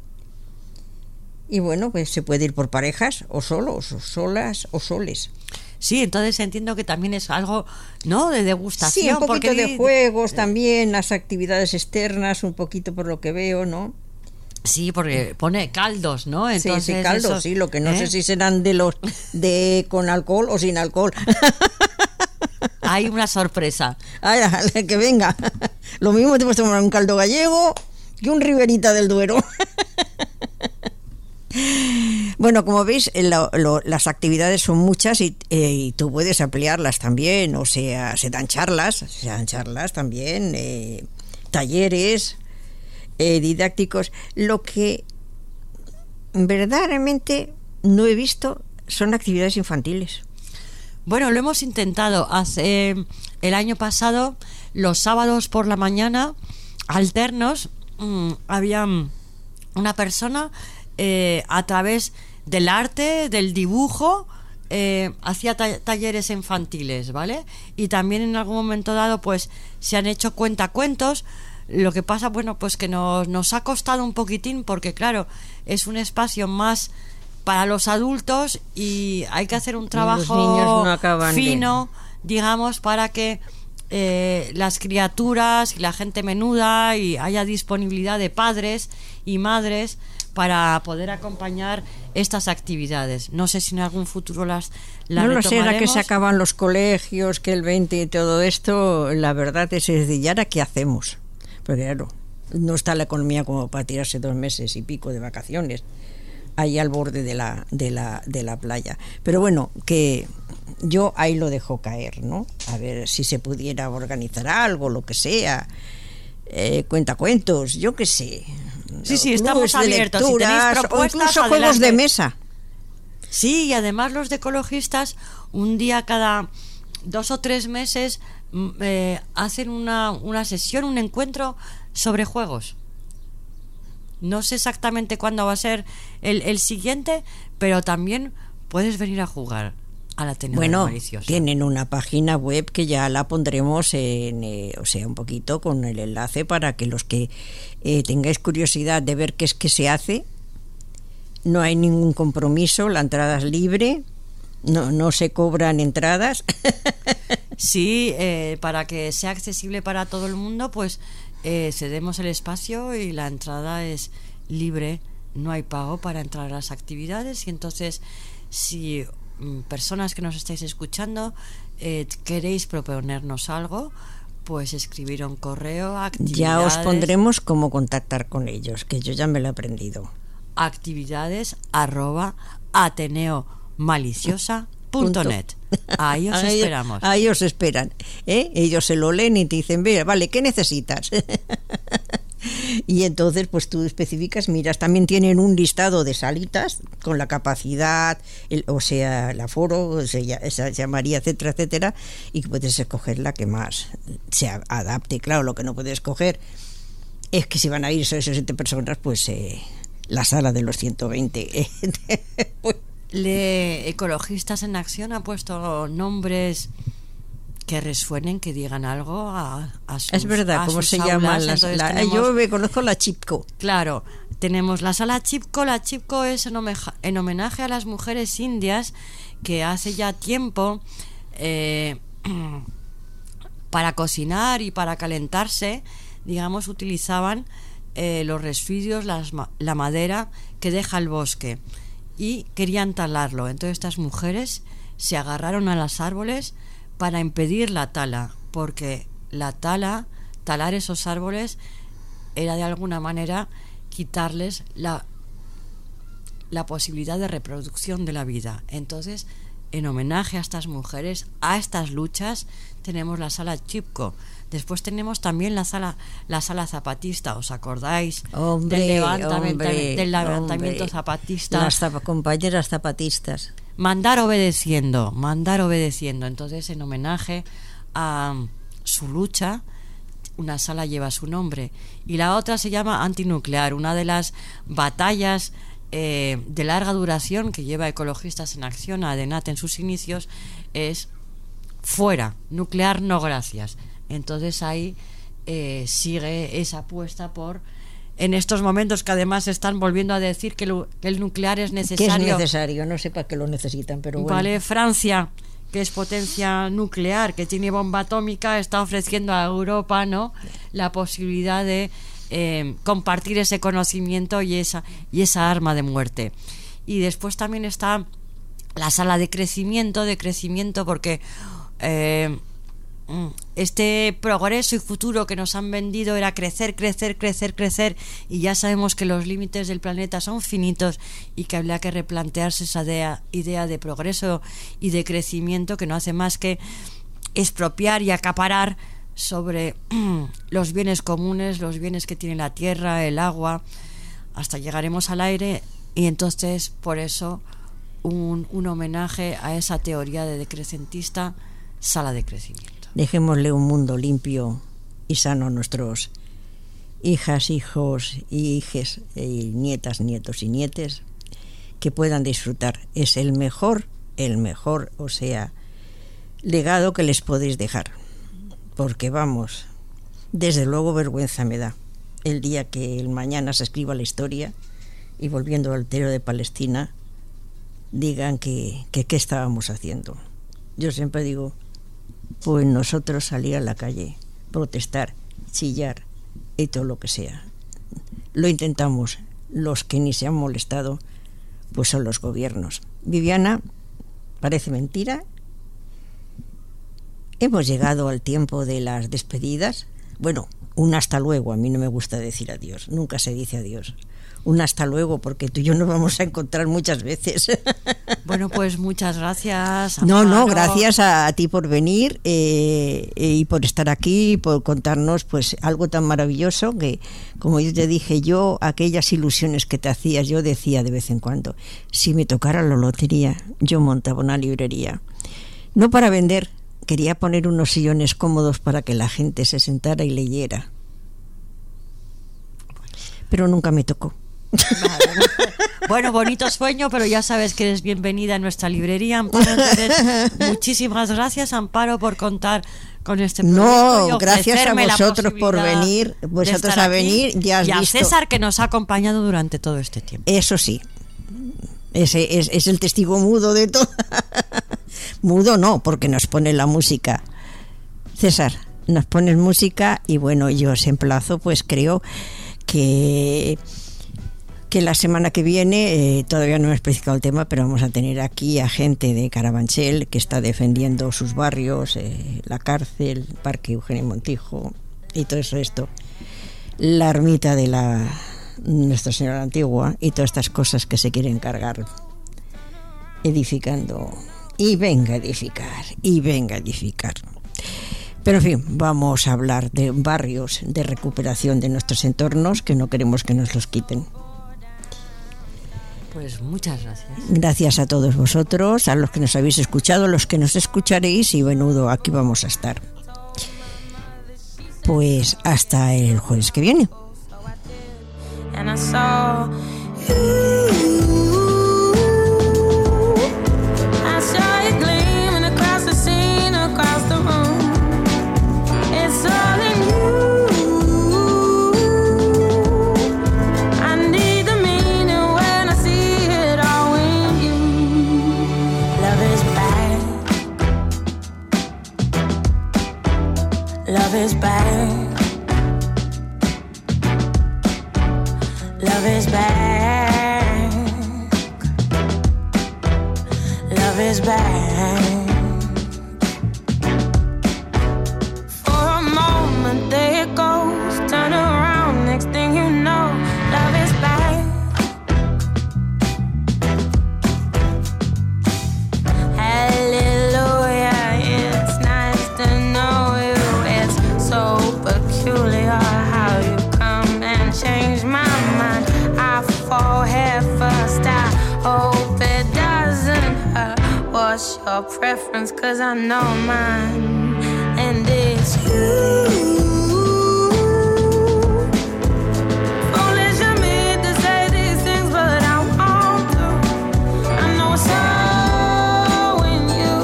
Y bueno, pues se puede ir por parejas, o solos, o solas, o soles. Sí, entonces entiendo que también es algo, ¿no?, de degustación. Sí, un poquito porque de juegos también, las actividades externas, un poquito por lo que veo, ¿no? Sí, porque pone caldos, ¿no? Entonces, sí, caldos, eso, sí, lo que no sé si serán de con alcohol o sin alcohol. Hay una sorpresa. Ay, que venga. Lo mismo te puedes tomar un caldo gallego que un Riberita del Duero. Bueno, como veis, las actividades son muchas y tú puedes ampliarlas también, o sea, se dan charlas también, talleres didácticos. Lo que verdaderamente no he visto son actividades infantiles. Bueno, lo hemos intentado hace el año pasado, los sábados por la mañana, alternos, había una persona a través del arte, del dibujo, hacía talleres infantiles, ¿vale? Y también en algún momento dado pues se han hecho cuentacuentos. Lo que pasa, bueno, pues que nos ha costado un poquitín, porque claro, es un espacio más para los adultos y hay que hacer un trabajo los niños no acaban fino, digamos, para que las criaturas y la gente menuda y haya disponibilidad de padres y madres para poder acompañar estas actividades. No sé si en algún futuro las no lo sé, ahora que retomaremos. se acaban los colegios, que el 20 y todo esto, la verdad es decir, ¿y ahora qué hacemos? Porque claro, no está la economía como para tirarse 2 meses y pico de vacaciones ahí al borde de la playa. Pero bueno, que yo ahí lo dejo caer, ¿no? A ver si se pudiera organizar algo, lo que sea, cuentacuentos, yo qué sé. Sí, estamos abiertos. Si tenéis propuestas, o incluso adelante. juegos de mesa. Sí, y además los de ecologistas, un día cada 2 o 3 meses hacen una sesión, un encuentro sobre juegos. No sé exactamente cuándo va a ser el siguiente, pero también puedes venir a jugar a la Tenedora Bueno, Maliciosa. tienen una página web que ya la pondremos o sea, un poquito con el enlace para que los que tengáis curiosidad de ver qué es que se hace. No hay ningún compromiso, la entrada es libre, no se cobran entradas. Sí, para que sea accesible para todo el mundo, pues cedemos el espacio y la entrada es libre, no hay pago para entrar a las actividades. Y entonces, si personas que nos estáis escuchando queréis proponernos algo, pues escribir un correo a ya os pondremos cómo contactar con ellos, que yo ya me lo he aprendido. actividades@ateneomaliciosa.net. Ahí os esperamos. Ahí os esperan, ellos se lo leen y te dicen, vale, ¿qué necesitas? Y entonces pues tú especificas, miras, también tienen un listado de salitas con la capacidad, o sea, el aforo, se llamaría, etcétera, etcétera, y puedes escoger la que más se adapte. Claro, lo que no puedes escoger es que si van a ir 6 o 7 personas, pues la sala de los 120. Pues, Ecologistas en Acción ha puesto nombres que resuenen, que digan algo a sus, es verdad, a ¿cómo sus se aulas. llama? Entonces tenemos, yo me conozco la Chipco. claro, Tenemos la sala Chipko. La Chipko es en homenaje a las mujeres indias que hace ya tiempo para cocinar y para calentarse, digamos, utilizaban los resfrios, la madera que deja el bosque, y querían talarlo. Entonces estas mujeres se agarraron a los árboles para impedir la tala, porque talar esos árboles era de alguna manera quitarles la posibilidad de reproducción de la vida. Entonces, en homenaje a estas mujeres, a estas luchas, tenemos la sala Chipko. Después tenemos también la sala zapatista. ¿Os acordáis del levantamiento zapatista? Las compañeras zapatistas. Mandar obedeciendo. Entonces, en homenaje a su lucha, una sala lleva su nombre. Y la otra se llama antinuclear, una de las batallas de larga duración que lleva Ecologistas en Acción, ADENAT, en sus inicios, es fuera, nuclear no gracias. Entonces ahí sigue esa apuesta por, en estos momentos que además están volviendo a decir que el nuclear es necesario. Que es necesario, no sé para qué lo necesitan, pero bueno. Vale, Francia, que es potencia nuclear, que tiene bomba atómica, está ofreciendo a Europa, ¿no?, la posibilidad de compartir ese conocimiento y esa arma de muerte. Y después también está la sala de crecimiento, porque este progreso y futuro que nos han vendido era crecer, y ya sabemos que los límites del planeta son finitos y que habría que replantearse esa idea de progreso y de crecimiento, que no hace más que expropiar y acaparar sobre los bienes comunes, los bienes que tiene la tierra, el agua, hasta llegaremos al aire. Y entonces, por eso, un homenaje a esa teoría de decrecentista, sala de crecimiento. Dejémosle un mundo limpio y sano a nuestros hijas, hijos y hijes, y nietas, nietos y nietes, que puedan disfrutar. Es el mejor, o sea, legado que les podéis dejar. Porque vamos, desde luego vergüenza me da el día que el mañana se escriba la historia y, volviendo al Tero de Palestina, digan que qué estábamos haciendo. Yo siempre digo, pues nosotros salir a la calle, protestar, chillar y todo lo que sea. Lo intentamos. Los que ni se han molestado pues son los gobiernos. Viviana, parece mentira. Hemos llegado al tiempo de las despedidas. Bueno, un hasta luego. A mí no me gusta decir adiós. Nunca se dice adiós. Un hasta luego, porque tú y yo nos vamos a encontrar muchas veces. Bueno, pues muchas gracias, Amparo. No, gracias a ti por venir y por estar aquí, por contarnos pues algo tan maravilloso que, como yo te dije, aquellas ilusiones que te hacías, yo decía de vez en cuando, si me tocara la lotería, yo montaba una librería. No para vender, quería poner unos sillones cómodos para que la gente se sentara y leyera. Pero nunca me tocó. Bueno, bonito sueño, pero ya sabes que eres bienvenida en nuestra librería, Amparo. Entonces, muchísimas gracias, Amparo, por contar con este proyecto. No, gracias a vosotros por venir, vosotros a venir. Ya has y a visto. César, que nos ha acompañado durante todo este tiempo. Eso sí, ese es el testigo mudo de todo. Mudo no, porque nos pone la música. César, nos pones música y bueno, yo os emplazo, pues creo que la semana que viene, todavía no he especificado el tema, pero vamos a tener aquí a gente de Carabanchel que está defendiendo sus barrios, la cárcel, el Parque Eugenio Montijo y todo esto, la ermita de Nuestra Señora Antigua y todas estas cosas que se quieren cargar, edificando. Y venga a edificar, y venga a edificar. Pero en fin, vamos a hablar de barrios, de recuperación de nuestros entornos, que no queremos que nos los quiten. Pues muchas gracias. Gracias a todos vosotros, a los que nos habéis escuchado, a los que nos escucharéis, y menudo, aquí vamos a estar. Pues hasta el jueves que viene. And I saw it gleaming across the scene, across the room. It's all in you. I need Love is back. Love is back. For a moment there it goes. Turn around, next thing you know, love is back. Hallelujah, it's nice to know you. It's so peculiar how you come and change my mind. I fall head first, I hope it doesn't hurt. What's your preference? 'Cause I know mine, and it's you. Foolish of me to say these things, but I want to. I know it's so in you.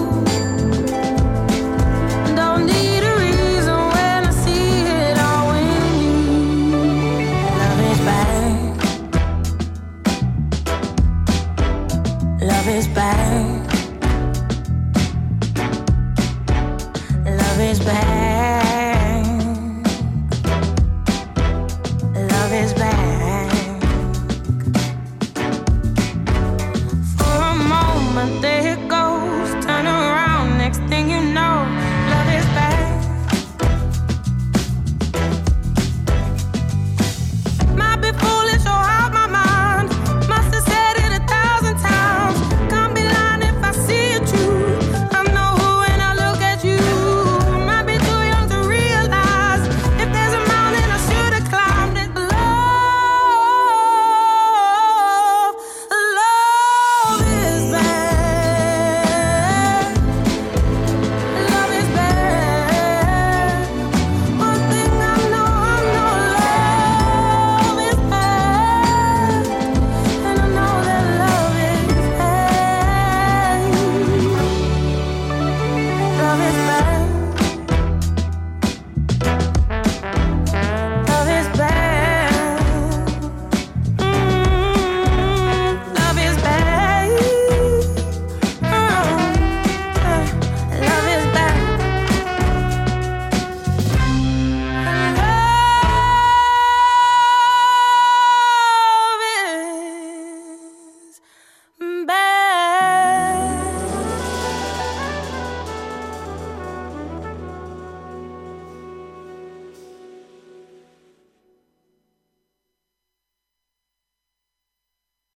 Don't need a reason when I see it all in you. Love is back. Love is back. Love is back. Love is back.